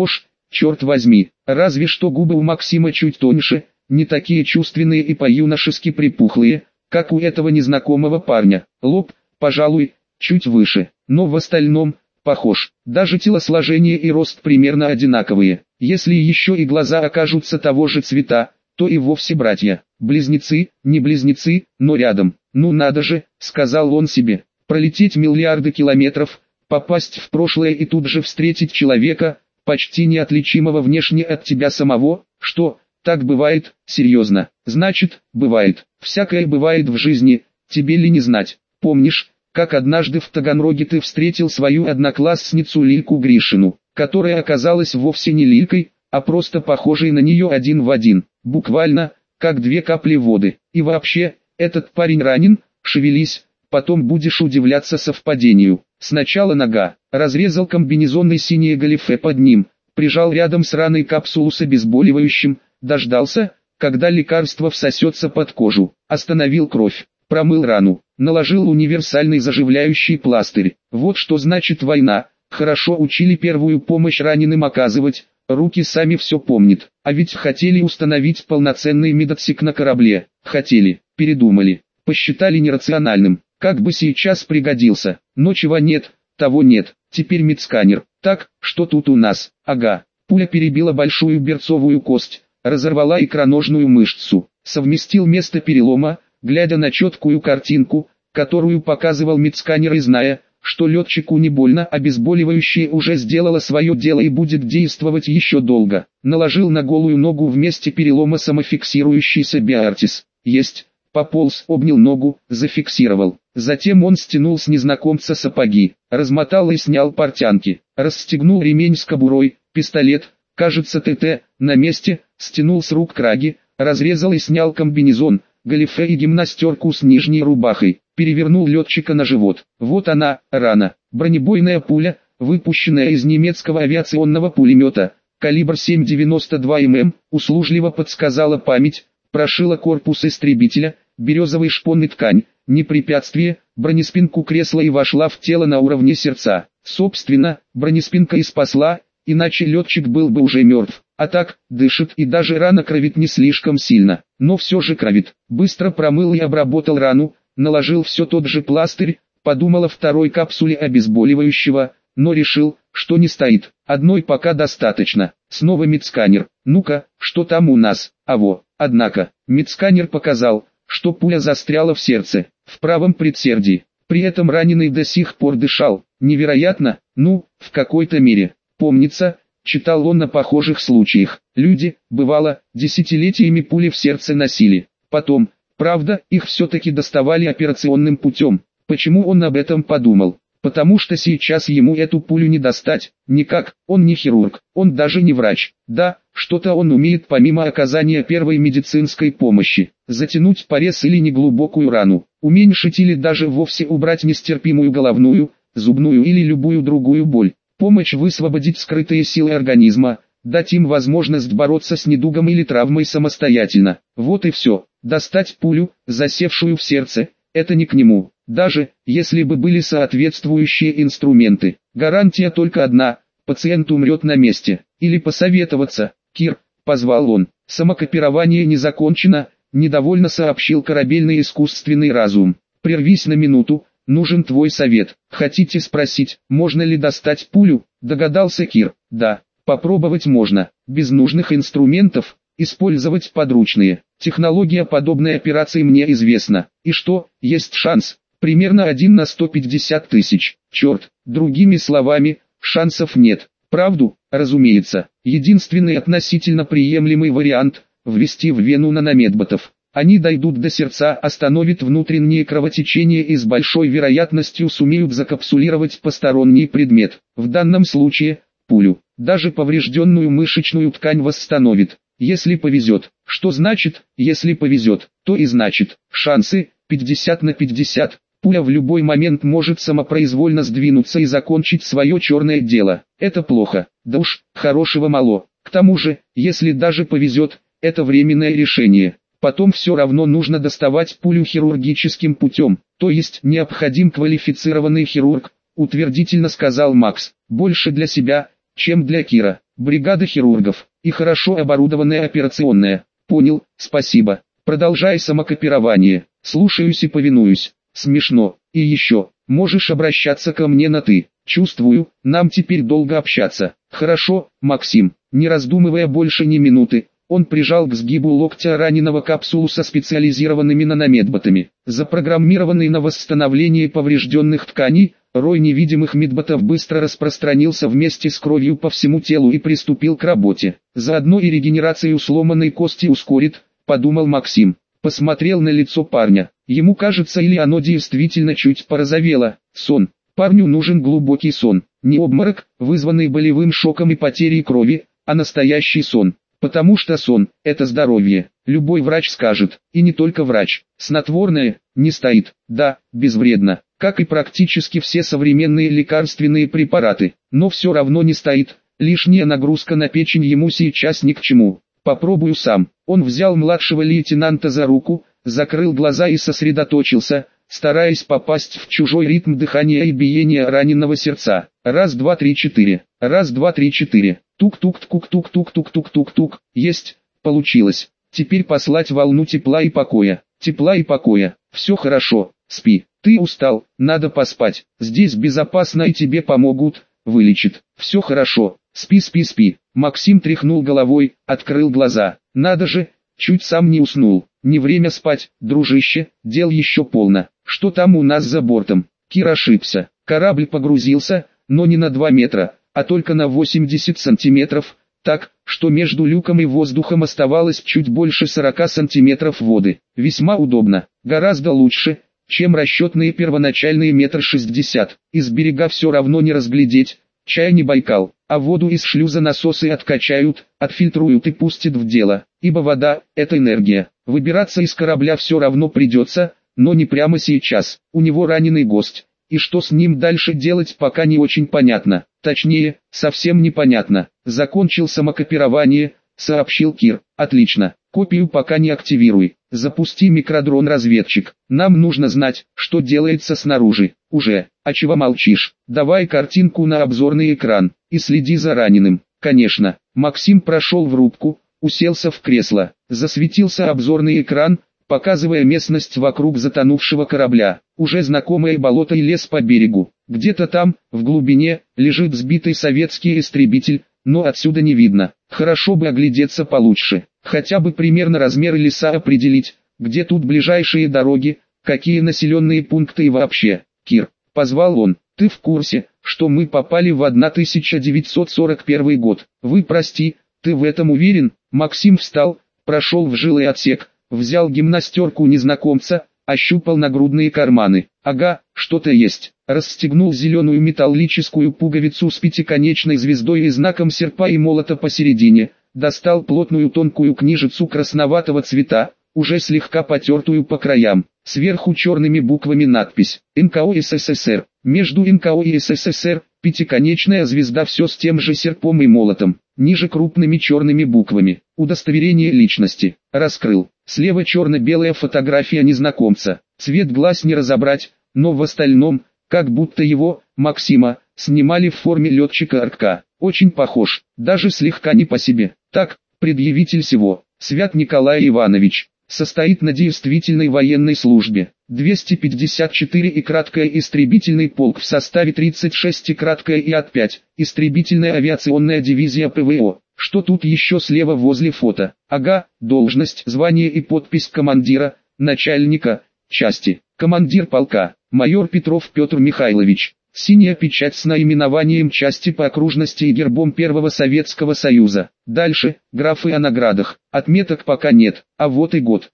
черт возьми. Разве что губы у Максима чуть тоньше, не такие чувственные и по-юношески припухлые, как у этого незнакомого парня. Лоб, пожалуй, чуть выше, но в остальном, похож. Даже телосложение и рост примерно одинаковые. Если еще и глаза окажутся того же цвета, то и вовсе братья. Близнецы, не близнецы, но рядом. Ну надо же, сказал он себе, пролететь миллиарды километров, попасть в прошлое и тут же встретить человека, почти неотличимого внешне от тебя самого, что, так бывает, серьезно, значит, бывает, всякое бывает в жизни, тебе ли не знать. Помнишь, как однажды в Таганроге ты встретил свою одноклассницу Лильку Гришину, которая оказалась вовсе не Лилькой, а просто похожей на нее один в один, буквально, как две капли воды. И вообще, этот парень ранен, шевелись, потом будешь удивляться совпадению. Сначала нога, разрезал комбинезонный синее галифе под ним, прижал рядом с раной капсулу с обезболивающим, дождался, когда лекарство всосется под кожу, остановил кровь, промыл рану, наложил универсальный заживляющий пластырь. Вот что значит война. Хорошо учили первую помощь раненым оказывать, руки сами все помнят. А ведь хотели установить полноценный медотсек на корабле. Хотели, передумали, посчитали нерациональным. Как бы сейчас пригодился, но чего нет, того нет. Теперь медсканер. Так, что тут у нас? Ага, пуля перебила большую берцовую кость, разорвала икроножную мышцу. Совместил место перелома, глядя на четкую картинку, которую показывал медсканер и зная, что летчику не больно, обезболивающее уже сделало свое дело и будет действовать еще долго. Наложил на голую ногу в месте перелома самофиксирующийся биартис. Есть. Пополз, обнял ногу, зафиксировал. Затем он стянул с незнакомца сапоги, размотал и снял портянки, расстегнул ремень с кобурой, пистолет, кажется ТТ, на месте, стянул с рук краги, разрезал и снял комбинезон, галифе и гимнастерку с нижней рубахой, перевернул летчика на живот. Вот она, рана, бронебойная пуля, выпущенная из немецкого авиационного пулемета, калибр 7,92 мм, услужливо подсказала память, прошила корпус истребителя, березовый шпон и ткань, не препятствие, бронеспинку кресла и вошла в тело на уровне сердца. Собственно, бронеспинка и спасла, иначе летчик был бы уже мертв. А так, дышит и даже рана кровит не слишком сильно, но все же кровит. Быстро промыл и обработал рану, наложил все тот же пластырь, подумал о второй капсуле обезболивающего, но решил, что не стоит. Одной пока достаточно. Снова медсканер. Ну-ка, что там у нас? Однако, медсканер показал, что пуля застряла в сердце, в правом предсердии. При этом раненый до сих пор дышал. Невероятно, в какой-то мере. Помнится, читал он о похожих случаях. Люди, бывало, десятилетиями пули в сердце носили. Потом, правда, их все-таки доставали операционным путем. Почему он об этом подумал? Потому что сейчас ему эту пулю не достать. Никак, он не хирург, он даже не врач. Да, что-то он умеет помимо оказания первой медицинской помощи. Затянуть порез или неглубокую рану. Уменьшить или даже вовсе убрать нестерпимую головную, зубную или любую другую боль. Помочь высвободить скрытые силы организма, дать им возможность бороться с недугом или травмой самостоятельно. Вот и все. Достать пулю, засевшую в сердце, это не к нему. Даже, если бы были соответствующие инструменты. Гарантия только одна, пациент умрет на месте. Или посоветоваться. Кир, позвал он. Самокопирование не закончено, недовольно сообщил корабельный искусственный разум. Прервись на минуту, нужен твой совет. Хотите спросить, можно ли достать пулю? Догадался Кир. Да, попробовать можно. Без нужных инструментов, использовать подручные. Технология подобной операции мне известна. И что, есть шанс? Примерно 1 на 150 тысяч. Черт, другими словами, шансов нет. Правду, разумеется. Единственный относительно приемлемый вариант – ввести в вену наномедботов. Они дойдут до сердца, остановят внутреннее кровотечение и с большой вероятностью сумеют закапсулировать посторонний предмет. В данном случае – пулю. Даже поврежденную мышечную ткань восстановит. Если повезет. Что значит, если повезет, то и значит. Шансы 50 на 50. Пуля в любой момент может самопроизвольно сдвинуться и закончить свое черное дело. Это плохо. Да уж, хорошего мало. К тому же, если даже повезет, это временное решение. Потом все равно нужно доставать пулю хирургическим путем. То есть необходим квалифицированный хирург, утвердительно сказал Макс. Больше для себя, чем для Кира. Бригада хирургов и хорошо оборудованная операционная. Понял, спасибо. Продолжай самокопирование. Слушаюсь и повинуюсь. Смешно. И еще, можешь обращаться ко мне на «ты». Чувствую, нам теперь долго общаться. Хорошо, Максим. Не раздумывая больше ни минуты, он прижал к сгибу локтя раненого капсулу со специализированными наномедботами. Запрограммированный на восстановление поврежденных тканей, рой невидимых медботов быстро распространился вместе с кровью по всему телу и приступил к работе. Заодно и регенерацию сломанной кости ускорит, подумал Максим. Посмотрел на лицо парня. Ему кажется, или оно действительно чуть порозовело. Сон. Парню нужен глубокий сон. Не обморок, вызванный болевым шоком и потерей крови, а настоящий сон. Потому что сон – это здоровье. Любой врач скажет, и не только врач. Снотворное не стоит. Да, безвредно, как и практически все современные лекарственные препараты. Но все равно не стоит. Лишняя нагрузка на печень ему сейчас ни к чему. Попробую сам. Он взял младшего лейтенанта за руку, закрыл глаза и сосредоточился, стараясь попасть в чужой ритм дыхания и биения раненого сердца. Раз, два, три, четыре. Раз, два, три, четыре. Тук-тук-тук-тук-тук-тук-тук-тук. Есть, получилось. Теперь послать волну тепла и покоя. Тепла и покоя. Все хорошо, спи. Ты устал, надо поспать. Здесь безопасно и тебе помогут, вылечат. Все хорошо. Спи, спи, спи. Максим тряхнул головой, открыл глаза. Надо же, чуть сам не уснул. Не время спать, дружище, дел еще полно. Что там у нас за бортом? Кир ошибся. Корабль погрузился, но не на 2 метра, а только на 80 сантиметров, так, что между люком и воздухом оставалось чуть больше 40 сантиметров воды. Весьма удобно, гораздо лучше, чем расчетные первоначальные 1,60 м. Из берега все равно не разглядеть, чай не Байкал, а воду из шлюза насосы откачают, отфильтруют и пустят в дело, ибо вода – это энергия. Выбираться из корабля все равно придется, но не прямо сейчас. У него раненый гость, и что с ним дальше делать пока не очень понятно. Точнее, совсем непонятно. Закончил самокопирование, сообщил Кир. Отлично, копию пока не активируй. Запусти микродрон-разведчик. Нам нужно знать, что делается снаружи. Уже, а чего молчишь? Давай картинку на обзорный экран, и следи за раненым. Конечно. Максим прошел в рубку, уселся в кресло. Засветился обзорный экран, показывая местность вокруг затонувшего корабля. Уже знакомое болото и лес по берегу. Где-то там, в глубине, лежит сбитый советский истребитель, но отсюда не видно. Хорошо бы оглядеться получше. Хотя бы примерно размеры леса определить, где тут ближайшие дороги, какие населенные пункты и вообще. Кир, позвал он, ты в курсе, что мы попали в 1941 год? Вы прости, ты в этом уверен? Максим встал, прошел в жилой отсек, взял гимнастерку незнакомца, ощупал нагрудные карманы. Ага, что-то есть. Расстегнул зеленую металлическую пуговицу с пятиконечной звездой и знаком серпа и молота посередине. Достал плотную тонкую книжицу красноватого цвета, уже слегка потертую по краям. Сверху черными буквами надпись «НКО СССР». Между НКО и СССР пятиконечная звезда все с тем же серпом и молотом. Ниже крупными черными буквами «Удостоверение личности». Раскрыл. Слева черно-белая фотография незнакомца. Цвет глаз не разобрать, но в остальном, как будто его, Максима, снимали в форме летчика РК. Очень похож, даже слегка не по себе. Так, предъявитель всего, Свят Николай Иванович, состоит на действительной военной службе. 254 и краткое истребительный полк в составе 36 и краткое и АТ-5, истребительная авиационная дивизия ПВО. Что тут еще слева возле фото? Ага, должность, звание и подпись командира, начальника, части. Командир полка, майор Петров Петр Михайлович. Синяя печать с наименованием части по окружности и гербом Первого Советского Союза. Дальше, графы о наградах. Отметок пока нет, а вот и год.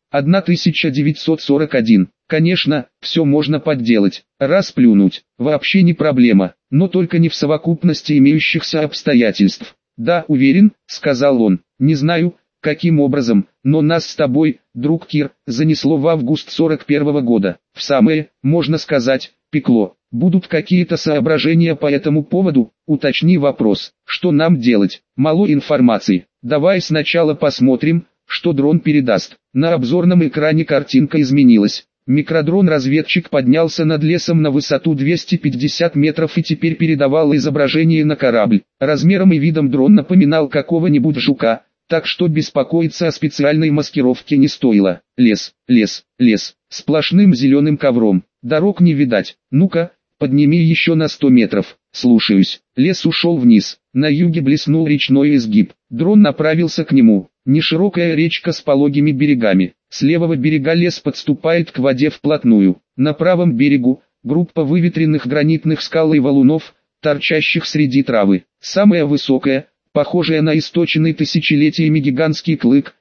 1941. Конечно, все можно подделать, расплюнуть, вообще не проблема, но только не в совокупности имеющихся обстоятельств. «Да, уверен», — сказал он, — «не знаю, каким образом, но нас с тобой, друг Кир, занесло в август 41-го года, в самое, можно сказать, пекло. Будут какие-то соображения по этому поводу? Уточни вопрос, что нам делать? Мало информации. Давай сначала посмотрим, что дрон передаст». На обзорном экране картинка изменилась. Микродрон-разведчик поднялся над лесом на высоту 250 метров и теперь передавал изображение на корабль. Размером и видом дрон напоминал какого-нибудь жука, так что беспокоиться о специальной маскировке не стоило. Лес, лес, лес, сплошным зеленым ковром, дорог не видать. Ну-ка, подними еще на 100 метров. Слушаюсь. Лес ушел вниз, на юге блеснул речной изгиб. Дрон направился к нему. Неширокая речка с пологими берегами. С левого берега лес подступает к воде вплотную. На правом берегу группа выветренных гранитных скал и валунов, торчащих среди травы. Самая высокая, похожая на источенный тысячелетиями гигантский клык,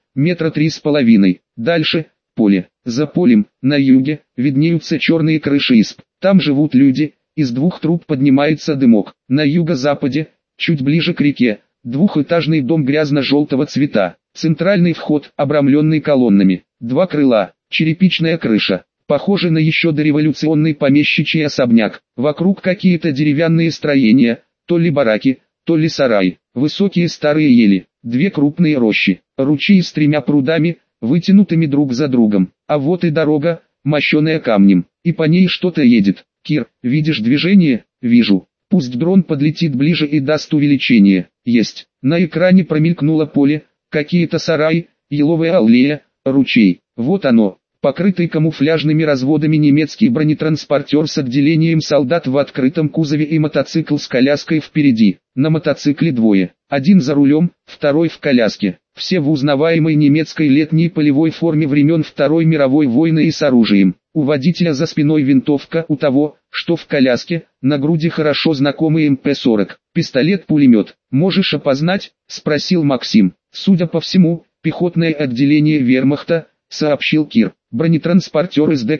3,5 метра. Дальше поле. За полем, на юге, виднеются черные крыши изб. Там живут люди, из 2 труб поднимается дымок. На юго-западе, чуть ближе к реке, двухэтажный дом грязно-желтого цвета. Центральный вход, обрамленный колоннами, 2 крыла, черепичная крыша, похоже на еще дореволюционный помещичий особняк. Вокруг какие-то деревянные строения, то ли бараки, то ли сараи, высокие старые ели, 2 крупные рощи, ручьи с 3 прудами, вытянутыми друг за другом. А вот и дорога, мощеная камнем, и по ней что-то едет. Кир, видишь движение? Вижу. Пусть дрон подлетит ближе и даст увеличение. Есть. На экране промелькнуло поле, какие-то сараи, еловая аллея, ручей. Вот оно, покрытый камуфляжными разводами немецкий бронетранспортер с отделением солдат в открытом кузове и мотоцикл с коляской впереди. На мотоцикле 2, один за рулем, второй в коляске. Все в узнаваемой немецкой летней полевой форме времен Второй мировой войны и с оружием. У водителя за спиной винтовка, у того, что в коляске, на груди хорошо знакомый МП-40, пистолет-пулемет. «Можешь опознать?» – спросил Максим. «Судя по всему, пехотное отделение вермахта», – сообщил Кир. «Бронетранспортер из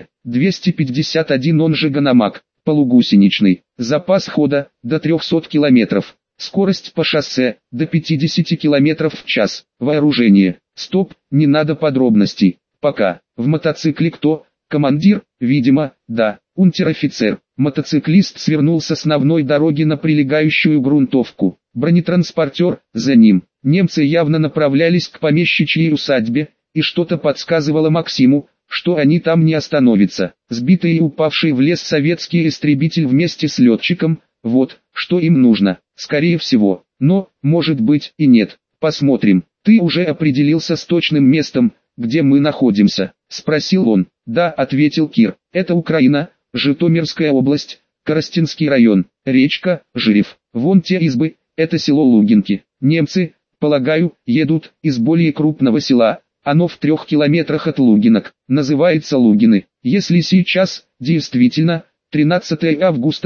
ДКВЗ-251, он же Ганамак, полугусеничный. Запас хода – до 300 километров. Скорость по шоссе – до 50 км в час. Вооружение. Стоп, не надо подробностей. Пока. В мотоцикле кто? Командир? Видимо, да. Унтер-офицер. Мотоциклист свернул с основной дороги на прилегающую грунтовку. Бронетранспортер, за ним. Немцы явно направлялись к помещичьей усадьбе, и что-то подсказывало Максиму, что они там не остановятся. Сбитый и упавший в лес советский истребитель вместе с летчиком, вот, что им нужно, скорее всего. Но, может быть и нет. Посмотрим. «Ты уже определился с точным местом, где мы находимся?» – спросил он. «Да», – ответил Кир. «Это Украина, Житомирская область, Коростенский район, речка, Жирев. Вон те избы, это село Лугинки. Немцы, полагаю, едут из более крупного села, оно в 3 километрах от Лугинок, называется Лугины. Если сейчас, действительно, 13 августа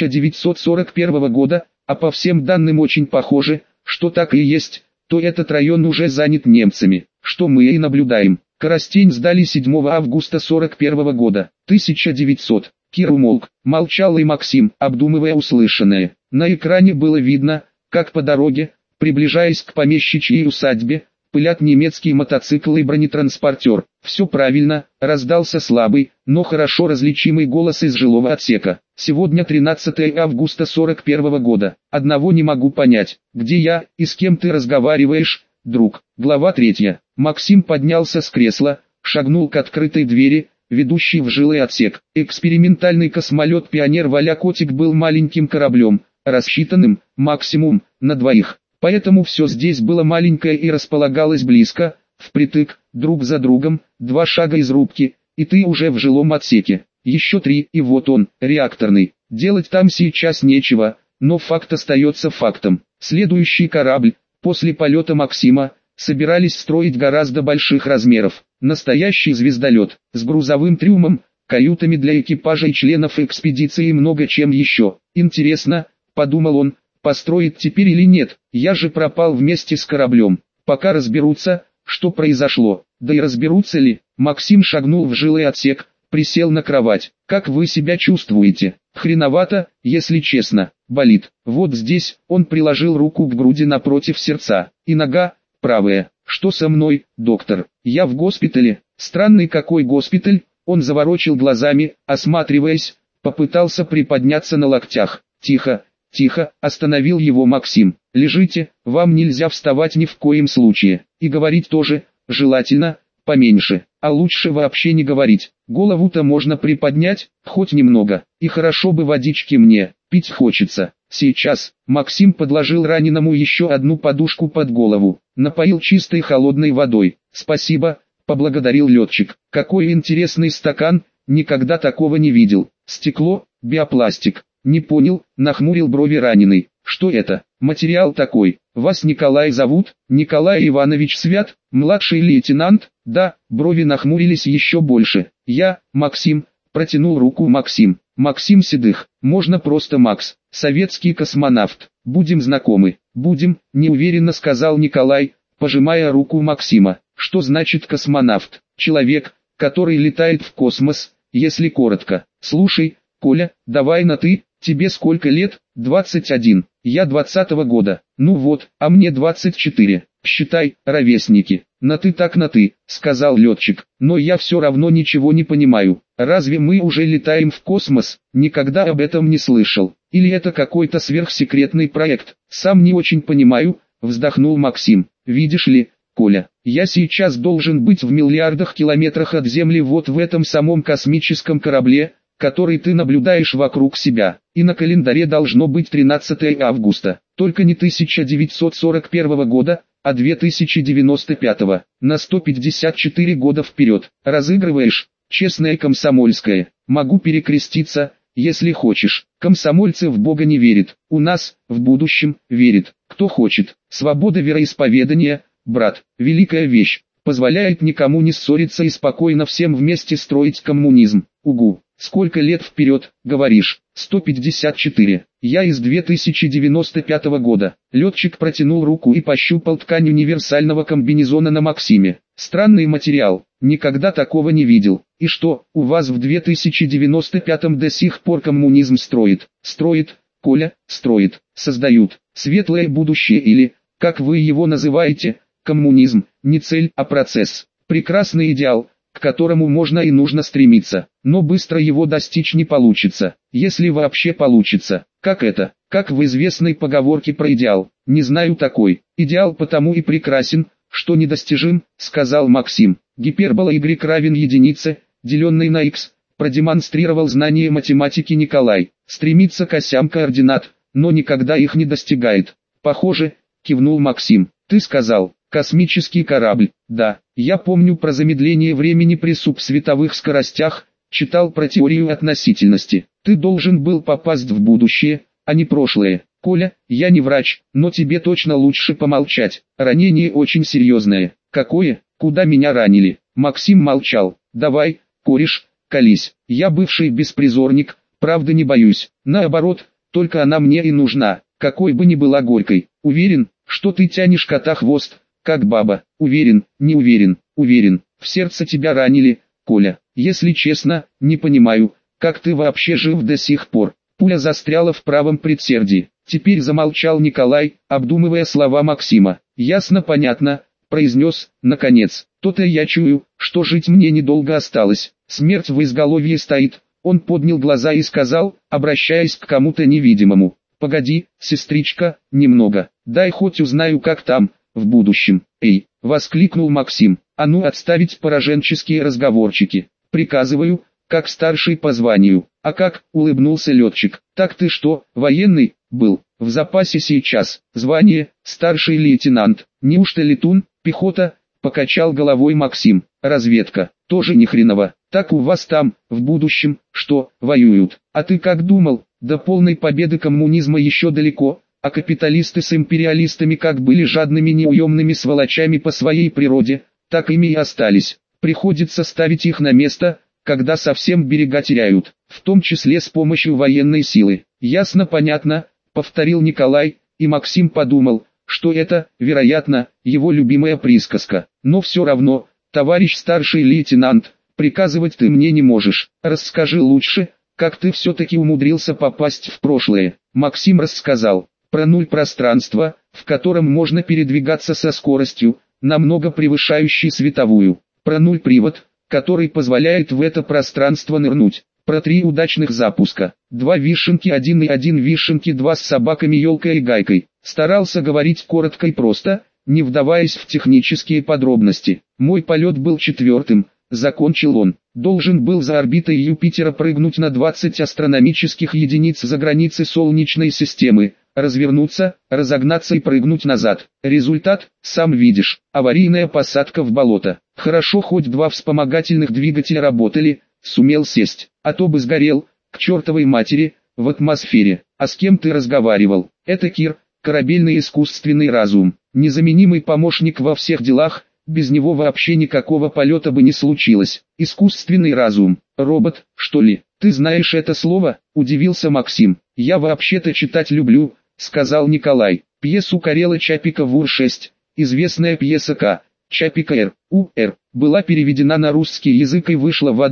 1941 года, а по всем данным очень похоже, что так и есть, то этот район уже занят немцами, что мы и наблюдаем. Коростень сдали 7 августа 41 года, 1900. Кир умолк, молчал и Максим, обдумывая услышанное. На экране было видно, как по дороге, приближаясь к помещичьей усадьбе, пылят немецкий мотоцикл и бронетранспортер. «Все правильно», — раздался слабый, но хорошо различимый голос из жилого отсека. «Сегодня 13 августа 41 года. Одного не могу понять, где я и с кем ты разговариваешь, друг». Глава 3. Максим поднялся с кресла, шагнул к открытой двери, ведущей в жилой отсек. Экспериментальный космолет «Пионер Валя-Котик» был маленьким кораблем, рассчитанным, максимум, на 2. Поэтому все здесь было маленькое и располагалось близко, впритык, друг за другом, 2 шага из рубки, и ты уже в жилом отсеке. Еще 3, и вот он, реакторный. Делать там сейчас нечего, но факт остается фактом. Следующий корабль, после полета Максима, собирались строить гораздо больших размеров. Настоящий звездолет, с грузовым трюмом, каютами для экипажа и членов экспедиции и много чем еще. Интересно, подумал он, построить теперь или нет, я же пропал вместе с кораблем. Пока разберутся, что произошло, да и разберутся ли. Максим шагнул в жилой отсек, присел на кровать. Как вы себя чувствуете? Хреновато, если честно, болит. Вот здесь, он приложил руку к груди напротив сердца, и нога, правая. Что со мной, доктор? Я в госпитале. Странный какой госпиталь? Он заворочил глазами, осматриваясь, попытался приподняться на локтях. Тихо, тихо, остановил его Максим. Лежите, вам нельзя вставать ни в коем случае. И говорить тоже, желательно, поменьше. А лучше вообще не говорить. Голову-то можно приподнять, хоть немного. И хорошо бы водички мне, пить хочется. Сейчас, Максим подложил раненому еще одну подушку под голову. Напоил чистой холодной водой. Спасибо, поблагодарил летчик. Какой интересный стакан, никогда такого не видел. Стекло, биопластик. Не понял, нахмурил брови раненый. Что это? Материал такой. Вас Николай зовут? Николай Иванович Свят, младший лейтенант? Да, брови нахмурились еще больше. Я, Максим, протянул руку Максим. Максим Седых, можно просто Макс, советский космонавт. Будем знакомы. Будем, неуверенно сказал Николай, пожимая руку Максима. Что значит космонавт? Человек, который летает в космос, если коротко. Слушай, Коля, давай на «ты». Тебе сколько лет? 21. Я 20-го года. Ну вот, а мне 24. Считай, ровесники. На «ты» так на «ты», сказал летчик. Но я все равно ничего не понимаю. Разве мы уже летаем в космос? Никогда об этом не слышал. Или это какой-то сверхсекретный проект? Сам не очень понимаю, вздохнул Максим. Видишь ли, Коля, я сейчас должен быть в миллиардах километрах от Земли вот в этом самом космическом корабле, который ты наблюдаешь вокруг себя, и на календаре должно быть 13 августа, только не 1941 года, а 2095, на 154 года вперед. Разыгрываешь? Честное комсомольское. Могу перекреститься, если хочешь. Комсомольцы в Бога не верят, у нас, в будущем, верит, кто хочет. Свобода вероисповедания, брат, великая вещь, позволяет никому не ссориться и спокойно всем вместе строить коммунизм. Угу. Сколько лет вперед, говоришь? 154. Я из 2095 года. Летчик протянул руку и пощупал ткань универсального комбинезона на Максиме. Странный материал, никогда такого не видел. И что, у вас в 2095 до сих пор коммунизм строит? Строит, Коля, строит, создают. Светлое будущее или, как вы его называете, коммунизм, не цель, а процесс. Прекрасный идеал, к которому можно и нужно стремиться, но быстро его достичь не получится, если вообще получится. Как это? Как в известной поговорке про идеал, не знаю такой. Идеал потому и прекрасен, что недостижим, сказал Максим. Гипербола y равен единице, деленной на x, продемонстрировал знание математики Николай. Стремится к осям координат, но никогда их не достигает. Похоже, кивнул Максим. Ты сказал, космический корабль. Да, я помню про замедление времени при субсветовых скоростях, читал про теорию относительности. Ты должен был попасть в будущее, а не прошлое. Коля, я не врач, но тебе точно лучше помолчать. Ранение очень серьезное. Какое? Куда меня ранили? Максим молчал. Давай, кореш, колись. Я бывший беспризорник, правда не боюсь. Наоборот, только она мне и нужна, какой бы ни была горькой. Уверен, что ты тянешь кота хвост, как баба. Уверен, не уверен, уверен. В сердце тебя ранили, Коля. Если честно, не понимаю, как ты вообще жив до сих пор. Пуля застряла в правом предсердии. Теперь замолчал Николай, обдумывая слова Максима. Ясно, понятно, произнес, наконец. То-то я чую, что жить мне недолго осталось. Смерть в изголовье стоит. Он поднял глаза и сказал, обращаясь к кому-то невидимому. Погоди, сестричка, немного. Дай хоть узнаю, как там, в будущем. Эй, воскликнул Максим. А ну отставить пораженческие разговорчики. Приказываю, как старший по званию. А как, улыбнулся летчик. Так ты что, военный, был? В запасе сейчас. Звание, старший лейтенант. Неужто летун, пехота? Покачал головой Максим. Разведка, тоже ни хреново. Так у вас там, в будущем, что, воюют? А ты как думал, до полной победы коммунизма еще далеко, а капиталисты с империалистами как были жадными неуемными сволочами по своей природе, так ими и остались. Приходится ставить их на место, когда совсем берега теряют, в том числе с помощью военной силы. Ясно, понятно, повторил Николай, и Максим подумал, что это, вероятно, его любимая присказка. Но все равно, товарищ старший лейтенант, приказывать ты мне не можешь. Расскажи лучше, как ты все-таки умудрился попасть в прошлое. Максим рассказал про нуль пространства, в котором можно передвигаться со скоростью, намного превышающей световую. Про нуль привод, который позволяет в это пространство нырнуть. Про 3 удачных запуска. 2 вишенки 1 и 1 вишенки 2 с собаками елкой и гайкой. Старался говорить коротко и просто, не вдаваясь в технические подробности. Мой полет был 4-м, закончил он. Должен был за орбитой Юпитера прыгнуть на 20 астрономических единиц за границы Солнечной системы, развернуться, разогнаться и прыгнуть назад. Результат, сам видишь, аварийная посадка в болото. Хорошо хоть 2 вспомогательных двигателя работали, сумел сесть, а то бы сгорел, к чертовой матери, в атмосфере. А с кем ты разговаривал? Это Кир, корабельный искусственный разум, незаменимый помощник во всех делах, без него вообще никакого полета бы не случилось. Искусственный разум, робот, что ли? Ты знаешь это слово? Удивился Максим. Я вообще-то читать люблю, сказал Николай. Пьесу Карела Чапика ВУР-6, известная пьеса К. Чапика Р.У.Р. была переведена на русский язык и вышла в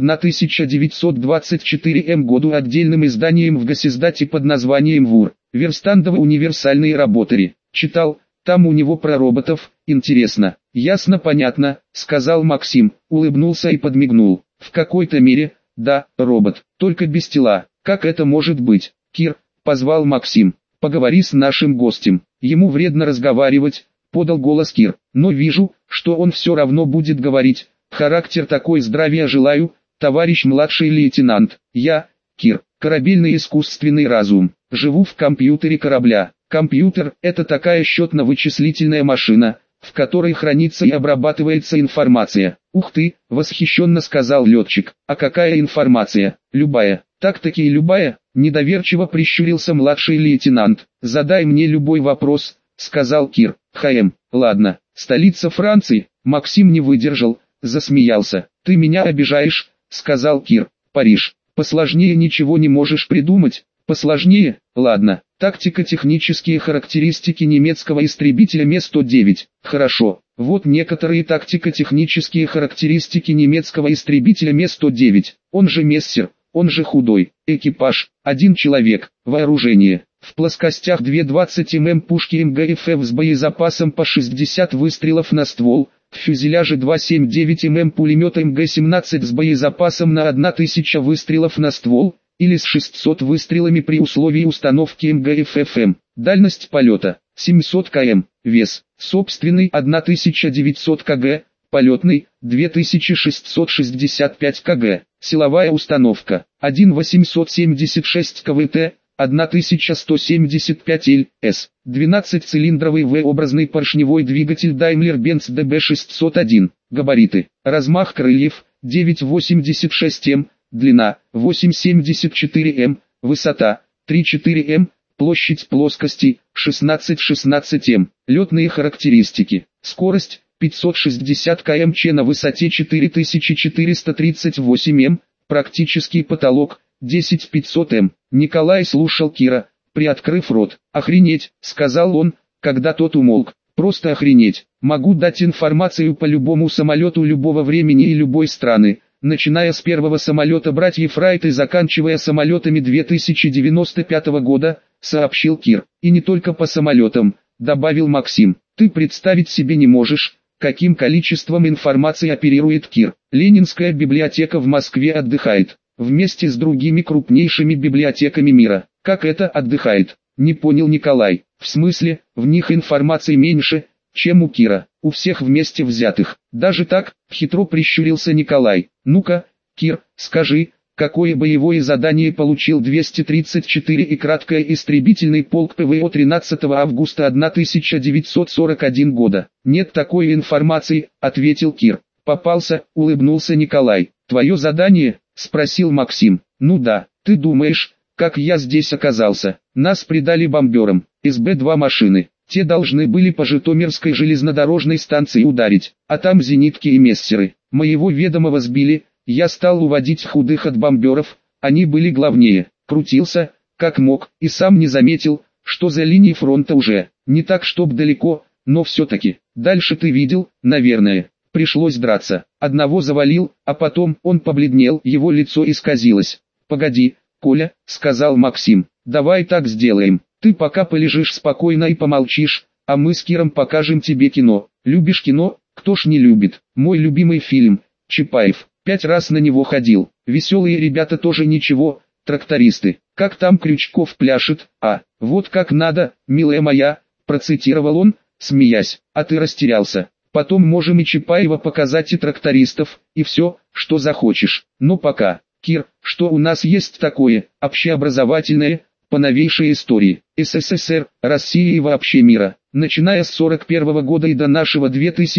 1924 году отдельным изданием в госиздате под названием ВУР. Верстандова универсальные работари. Читал, там у него про роботов, интересно. Ясно, понятно, сказал Максим, улыбнулся и подмигнул. В какой-то мере, да, робот, только без тела. Как это может быть? Кир, позвал Максим, поговори с нашим гостем. Ему вредно разговаривать, подал голос Кир. Но вижу, что он все равно будет говорить. Характер такой, здравия желаю, товарищ младший лейтенант. Я, Кир, корабельный искусственный разум, живу в компьютере корабля. Компьютер – это такая счетно-вычислительная машина, в которой хранится и обрабатывается информация. Ух ты, восхищенно сказал летчик. А какая информация? Любая. Так-таки и любая? Недоверчиво прищурился младший лейтенант. Задай мне любой вопрос, сказал Кир. ХМ, ладно. Столица Франции. Максим не выдержал, засмеялся. Ты меня обижаешь, сказал Кир. Париж. Посложнее ничего не можешь придумать? Посложнее? Ладно. Тактико-технические характеристики немецкого истребителя Ме-109. Хорошо. Вот некоторые тактико-технические характеристики немецкого истребителя Ме-109. Он же Мессер, он же худой. Экипаж. 1 человек. Вооружение. В плоскостях 2,20 мм пушки МГФФ с боезапасом по 60 выстрелов на ствол. В фюзеляже 2,79 мм пулемета МГ-17 с боезапасом на 1000 выстрелов на ствол, или с 600 выстрелами при условии установки МГФФМ. Дальность полета 700 км, вес собственный 1900 кг, полетный 2665 кг, силовая установка 1,876 КВТ, 1175 Л.С. 12-цилиндровый V-образный поршневой двигатель Daimler-Benz DB601. Габариты. Размах крыльев 9,86 м, длина 8,74 м, высота 3,4 м, площадь плоскости 16,16 м. Летные характеристики. Скорость 560 км/ч на высоте 4438 м, практический потолок 10500 м. Николай слушал Кира, приоткрыв рот. «Охренеть», — сказал он, когда тот умолк. «Просто охренеть. Могу дать информацию по любому самолету любого времени и любой страны, начиная с первого самолета братьев Райт и заканчивая самолетами 2095 года», — сообщил Кир. «И не только по самолетам», — добавил Максим. «Ты представить себе не можешь, каким количеством информации оперирует Кир. Ленинская библиотека в Москве отдыхает вместе с другими крупнейшими библиотеками мира». «Как это отдыхает?» — не понял Николай. «В смысле, в них информации меньше, чем у Кира, у всех вместе взятых». «Даже так?» — хитро прищурился Николай. «Ну-ка, Кир, скажи, какое боевое задание получил 234 и краткое истребительный полк ПВО 13 августа 1941 года?» «Нет такой информации», — ответил Кир. «Попался», — улыбнулся Николай. «Твое задание?» — спросил Максим. «Ну да, ты думаешь, как я здесь оказался? Нас предали бомберам, СБ-2 машины. Те должны были по Житомирской железнодорожной станции ударить, а там зенитки и мессеры. Моего ведомого сбили, Я стал уводить худых от бомберов, они были главнее. Крутился, как мог, и сам не заметил, что за линией фронта уже. Не так чтоб далеко, но все-таки. Дальше ты видел, наверное. Пришлось драться. Одного завалил, а потом он побледнел, его лицо исказилось. «Погоди, Коля», — сказал Максим, — «давай так сделаем. Ты пока полежишь спокойно и помолчишь, а мы с Киром покажем тебе кино. Любишь кино? Кто ж не любит? Мой любимый фильм, Чапаев. 5 раз на него ходил. Веселые ребята тоже ничего, трактористы. Как там Крючков пляшет, а, вот как надо, милая моя», — процитировал он, смеясь. «А ты растерялся. Потом можем и Чапаева показать, и трактористов, и все, что захочешь. Но пока, Кир, что у нас есть такое, общеобразовательное, по новейшей истории, СССР, России и вообще мира, начиная с 41 года и до нашего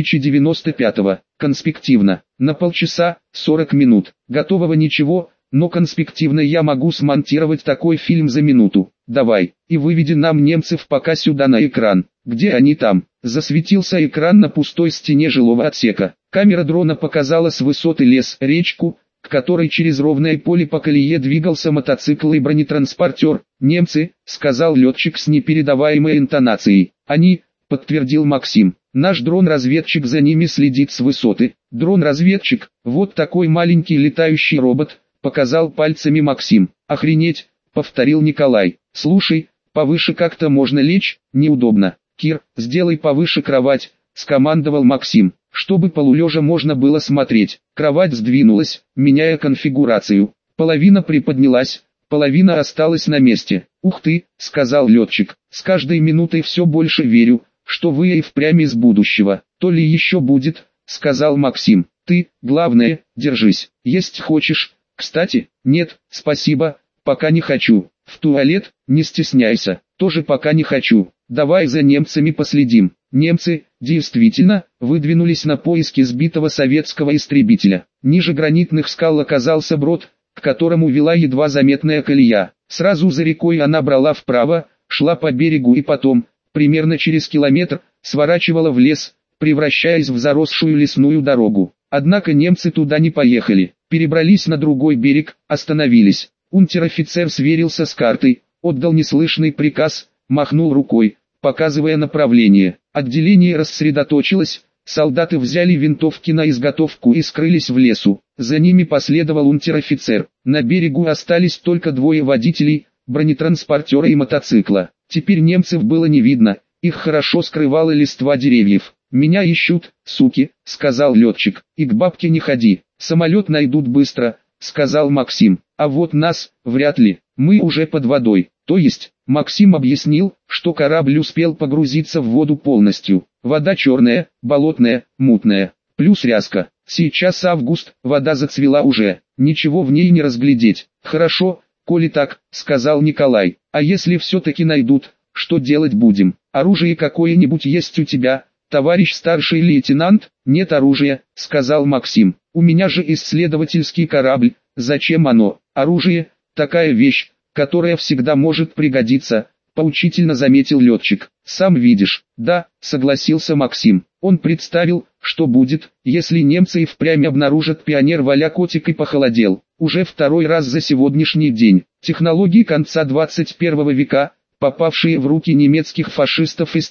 2095, конспективно, на полчаса, 40 минут, готового ничего, но конспективно я могу смонтировать такой фильм за минуту. Давай, и выведи нам немцев пока сюда на экран. Где они там? Засветился экран на пустой стене жилого отсека. Камера дрона показала с высоты лес, речку, к которой через ровное поле по колее двигался мотоцикл и бронетранспортер. «Немцы», — сказал летчик с непередаваемой интонацией. «Они», — подтвердил Максим. «Наш дрон-разведчик за ними следит с высоты». «Дрон-разведчик, вот такой маленький летающий робот», — показал пальцами Максим. «Охренеть», — повторил Николай. «Слушай, повыше как-то можно лечь, неудобно». «Кир, сделай повыше кровать», — скомандовал Максим, чтобы полулежа можно было смотреть. Кровать сдвинулась, меняя конфигурацию. Половина приподнялась, половина осталась на месте. «Ух ты», — сказал летчик, — «с каждой минутой все больше верю, что вы и впрямь из будущего. То ли еще будет», — сказал Максим. «Ты, главное, держись. Есть хочешь? Кстати, нет, спасибо, пока не хочу. В туалет, не стесняйся, тоже пока не хочу. Давай за немцами последим». Немцы, действительно, выдвинулись на поиски сбитого советского истребителя. Ниже гранитных скал оказался брод, к которому вела едва заметная колея. Сразу за рекой она брала вправо, шла по берегу и потом, примерно через километр, сворачивала в лес, превращаясь в заросшую лесную дорогу. Однако немцы туда не поехали, перебрались на другой берег, остановились. Унтер-офицер сверился с картой, отдал неслышный приказ, махнул рукой, показывая направление. Отделение рассредоточилось, солдаты взяли винтовки на изготовку и скрылись в лесу. За ними последовал унтер-офицер. На берегу остались только двое водителей, бронетранспортера и мотоцикла. Теперь немцев было не видно, их хорошо скрывала листва деревьев. «Меня ищут, суки», — сказал летчик. «И к бабке не ходи, самолет найдут быстро», — сказал Максим. «А вот нас, вряд ли, мы уже под водой». То есть, Максим объяснил, что корабль успел погрузиться в воду полностью. Вода черная, болотная, мутная, плюс ряска. Сейчас август, вода зацвела уже, ничего в ней не разглядеть. «Хорошо, коли так», — сказал Николай. «А если все-таки найдут, что делать будем? Оружие какое-нибудь есть у тебя, товарищ старший лейтенант?» «Нет оружия», — сказал Максим. «У меня же исследовательский корабль, зачем оно? Оружие, такая вещь, которая всегда может пригодиться», — поучительно заметил летчик. «Сам видишь». «Да», — согласился Максим. Он представил, что будет, если немцы и впрямь обнаружат пионер Валя Котик, и похолодел. Уже второй раз за сегодняшний день. Технологии конца 21 века, попавшие в руки немецких фашистов из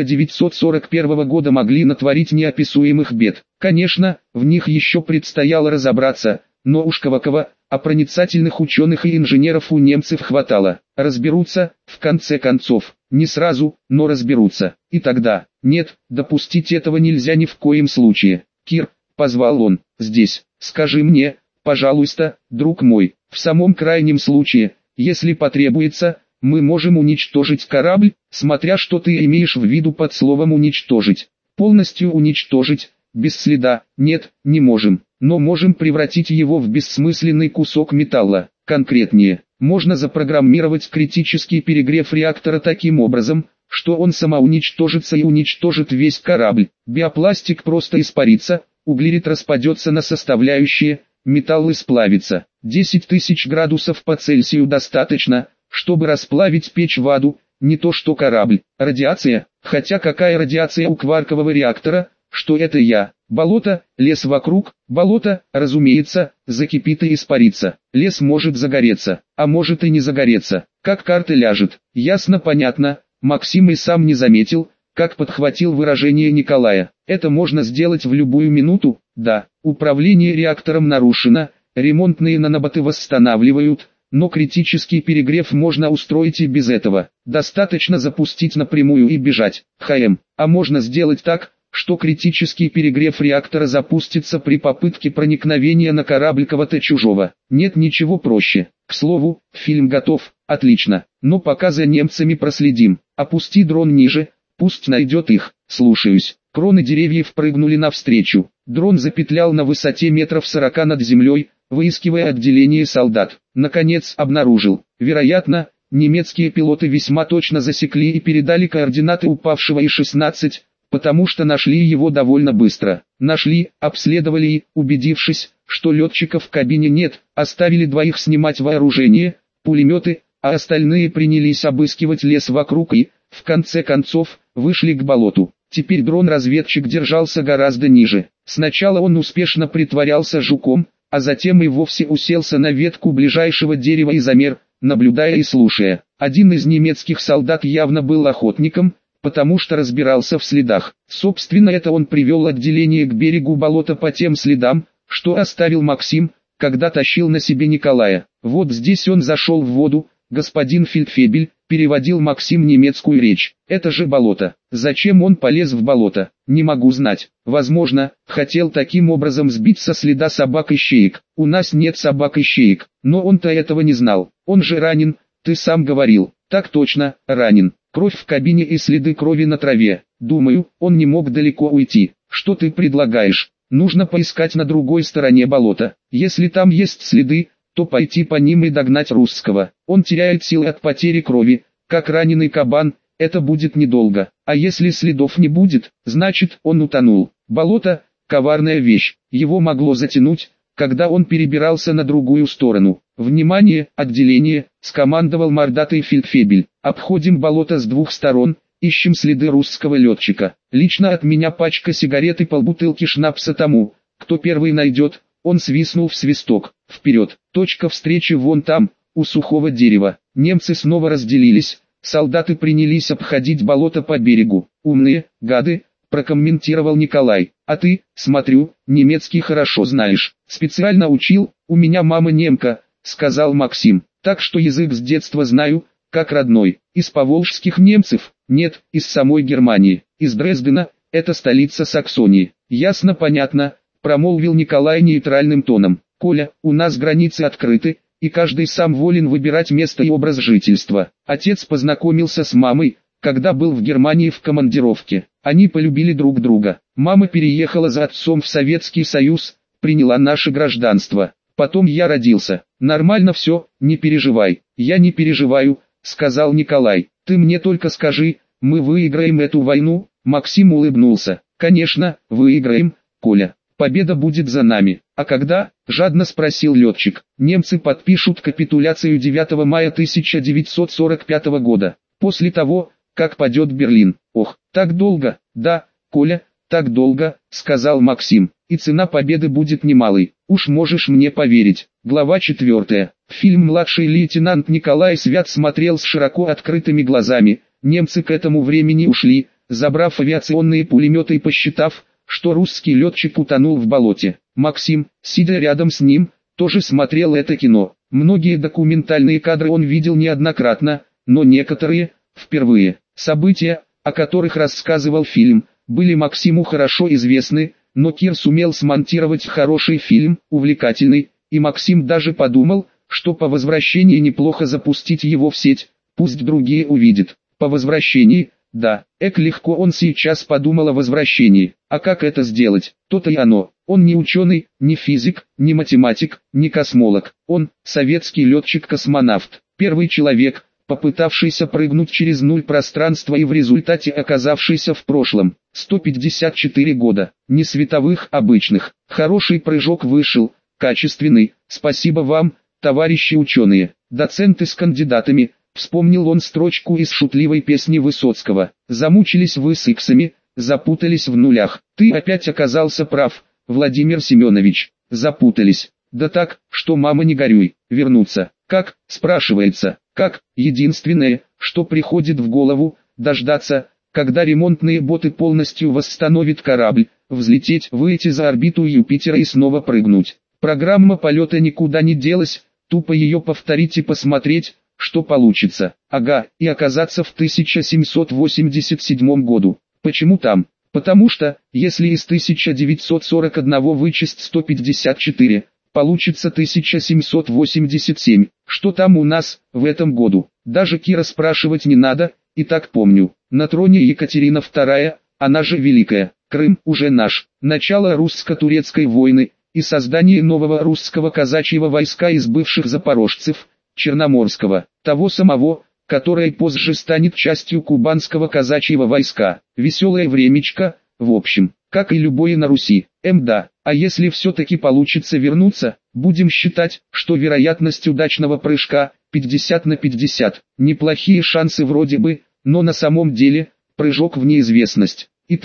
1941 года, могли натворить неописуемых бед. Конечно, в них еще предстояло разобраться, но уж кого-кого, а проницательных ученых и инженеров у немцев хватало. Разберутся, в конце концов, не сразу, но разберутся. И тогда, нет, допустить этого нельзя ни в коем случае. «Кир», — позвал он, — «здесь, скажи мне, пожалуйста, друг мой, в самом крайнем случае, если потребуется, мы можем уничтожить корабль, смотря что ты имеешь в виду под словом уничтожить. Полностью уничтожить, без следа, нет, не можем, но можем превратить его в бессмысленный кусок металла. Конкретнее, можно запрограммировать критический перегрев реактора таким образом, что он самоуничтожится и уничтожит весь корабль. Биопластик просто испарится, углерод распадется на составляющие, металлы сплавится. 10 тысяч градусов по Цельсию достаточно, чтобы расплавить печь в аду, не то что корабль. Радиация, хотя какая радиация у кваркового реактора, что это я. Болото, лес вокруг, болото, разумеется, закипит и испарится. Лес может загореться, а может и не загореться, как карта ляжет. Ясно, понятно. Максим и сам не заметил, как подхватил выражение Николая. Это можно сделать в любую минуту, да. Управление реактором нарушено, ремонтные наноботы восстанавливают, но критический перегрев можно устроить и без этого. Достаточно запустить напрямую и бежать. А можно сделать так, что критический перегрев реактора запустится при попытке проникновения на корабль кого-то чужого. Нет ничего проще. К слову, фильм готов. Отлично. Но пока за немцами проследим. Опусти дрон ниже, пусть найдет их. Слушаюсь. Кроны деревьев прыгнули навстречу. Дрон запетлял на высоте метров 40 над землей, выискивая отделение солдат. Наконец обнаружил. Вероятно, немецкие пилоты весьма точно засекли и передали координаты упавшего И-16, потому что нашли его довольно быстро. Нашли, обследовали и, убедившись, что летчиков в кабине нет, оставили двоих снимать вооружение, пулеметы, а остальные принялись обыскивать лес вокруг и, в конце концов, вышли к болоту. Теперь дрон-разведчик держался гораздо ниже. Сначала он успешно притворялся жуком, а затем и вовсе уселся на ветку ближайшего дерева и замер, наблюдая и слушая. Один из немецких солдат явно был охотником, потому что разбирался в следах. Собственно, это он привел отделение к берегу болота по тем следам, что оставил Максим, когда тащил на себе Николая. Вот здесь он зашел в воду, господин фельдфебель, переводил Максим немецкую речь. Это же болото. Зачем он полез в болото? Не могу знать. Возможно, хотел таким образом сбить со следа собак-ищеек. У нас нет собак-ищеек, но он-то этого не знал. Он же ранен, ты сам говорил. Так точно, ранен. Кровь в кабине и следы крови на траве. Думаю, он не мог далеко уйти. Что ты предлагаешь? Нужно поискать на другой стороне болота. Если там есть следы, то пойти по ним и догнать русского. Он теряет силы от потери крови, как раненый кабан, это будет недолго. А если следов не будет, значит он утонул. Болото – коварная вещь, его могло затянуть, когда он перебирался на другую сторону. «Внимание, отделение!» – скомандовал мордатый фельдфебель. «Обходим болото с двух сторон, ищем следы русского летчика. Лично от меня пачка сигарет и полбутылки шнапса тому, кто первый найдет». Он свистнул в свисток. «Вперед! Точка встречи вон там, у сухого дерева». Немцы снова разделились, солдаты принялись обходить болото по берегу. «Умные, гады», – прокомментировал Николай. «А ты, смотрю, немецкий хорошо знаешь». «Специально учил, у меня мама немка», – сказал Максим. «Так что язык с детства знаю, как родной». «Из поволжских немцев?» «Нет, из самой Германии, из Дрездена, это столица Саксонии». «Ясно, понятно», – промолвил Николай нейтральным тоном. «Коля, у нас границы открыты, и каждый сам волен выбирать место и образ жительства». Отец познакомился с мамой, когда был в Германии в командировке. Они полюбили друг друга. Мама переехала за отцом в Советский Союз, приняла наше гражданство. Потом я родился. Нормально все, не переживай. Я не переживаю, сказал Николай. Ты мне только скажи, мы выиграем эту войну? Максим улыбнулся. Конечно, выиграем, Коля. Победа будет за нами. А когда? Жадно спросил летчик. Немцы подпишут капитуляцию 9 мая 1945 года. После того, как падет Берлин. Ох, так долго? Да, Коля, так долго, сказал Максим. И цена победы будет немалой. Уж можешь мне поверить. Глава 4. Фильм «Младший лейтенант Николай Свят» смотрел с широко открытыми глазами. Немцы к этому времени ушли, забрав авиационные пулеметы и посчитав, что русский летчик утонул в болоте. Максим, сидя рядом с ним, тоже смотрел это кино. Многие документальные кадры он видел неоднократно, но некоторые – впервые. События, о которых рассказывал фильм, были Максиму хорошо известны, но Кир сумел смонтировать хороший фильм, увлекательный, и Максим даже подумал, что по возвращении неплохо запустить его в сеть, пусть другие увидят. По возвращении, да, легко он сейчас подумал о возвращении. А как это сделать? То-то и оно. Он не ученый, не физик, не математик, не космолог. Он советский летчик-космонавт. Первый человек, попытавшийся прыгнуть через нуль пространства и в результате оказавшийся в прошлом. 154 года. Не световых, обычных. Хороший прыжок вышел, качественный. Спасибо вам, товарищи ученые. Доценты с кандидатами. Вспомнил он строчку из шутливой песни Высоцкого. Замучились вы с иксами, запутались в нулях. Ты опять оказался прав, Владимир Семенович, запутались. Да так, что мама не горюй, вернуться. Как, спрашивается, как, единственное, что приходит в голову, дождаться, когда ремонтные боты полностью восстановят корабль, взлететь, выйти за орбиту Юпитера и снова прыгнуть. Программа полета никуда не делась, тупо ее повторить и посмотреть, что получится. Ага, и оказаться в 1787 году. Почему там? Потому что, если из 1941 вычесть 154, получится 1787. Что там у нас, в этом году? Даже Кира спрашивать не надо, и так помню. На троне Екатерина II, она же Великая. Крым уже наш. Начало русско-турецкой войны и создание нового русского казачьего войска из бывших запорожцев, Черноморского, того самого, которое позже станет частью кубанского казачьего войска. Веселое времечко, в общем, как и любое на Руси. Да, а если все-таки получится вернуться, будем считать, что вероятность удачного прыжка 50 на 50. Неплохие шансы вроде бы, но на самом деле, прыжок в неизвестность. И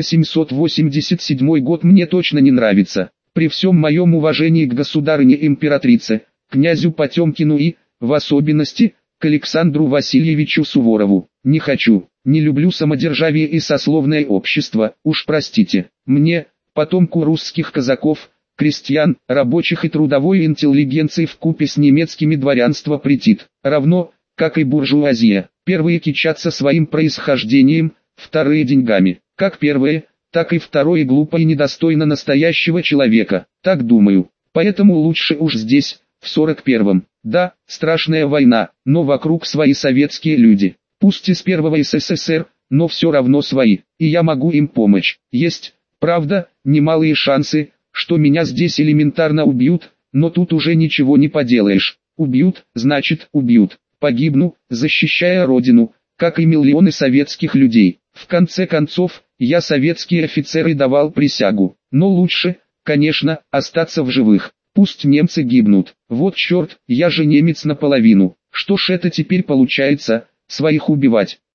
1787 год мне точно не нравится. При всем моем уважении к государыне-императрице, князю Потемкину и, в особенности, к Александру Васильевичу Суворову, не хочу, не люблю самодержавие и сословное общество, уж простите. Мне, потомку русских казаков, крестьян, рабочих и трудовой интеллигенции вкупе с немецкими дворянство претит, равно, как и буржуазия. Первые кичатся своим происхождением, вторые деньгами. Как первое, так и второе глупо и недостойно настоящего человека, так думаю. Поэтому лучше уж здесь, в 41-м. Да, страшная война, но вокруг свои советские люди. Пусть из первого СССР, но все равно свои, и я могу им помочь. Есть, правда, немалые шансы, что меня здесь элементарно убьют, но тут уже ничего не поделаешь. Убьют, значит убьют. Погибну, защищая родину, как и миллионы советских людей. В конце концов, я советский офицер и давал присягу. Но лучше, конечно, остаться в живых. Пусть немцы гибнут. Вот черт, я же немец наполовину. Что ж это теперь получается, своих убивать?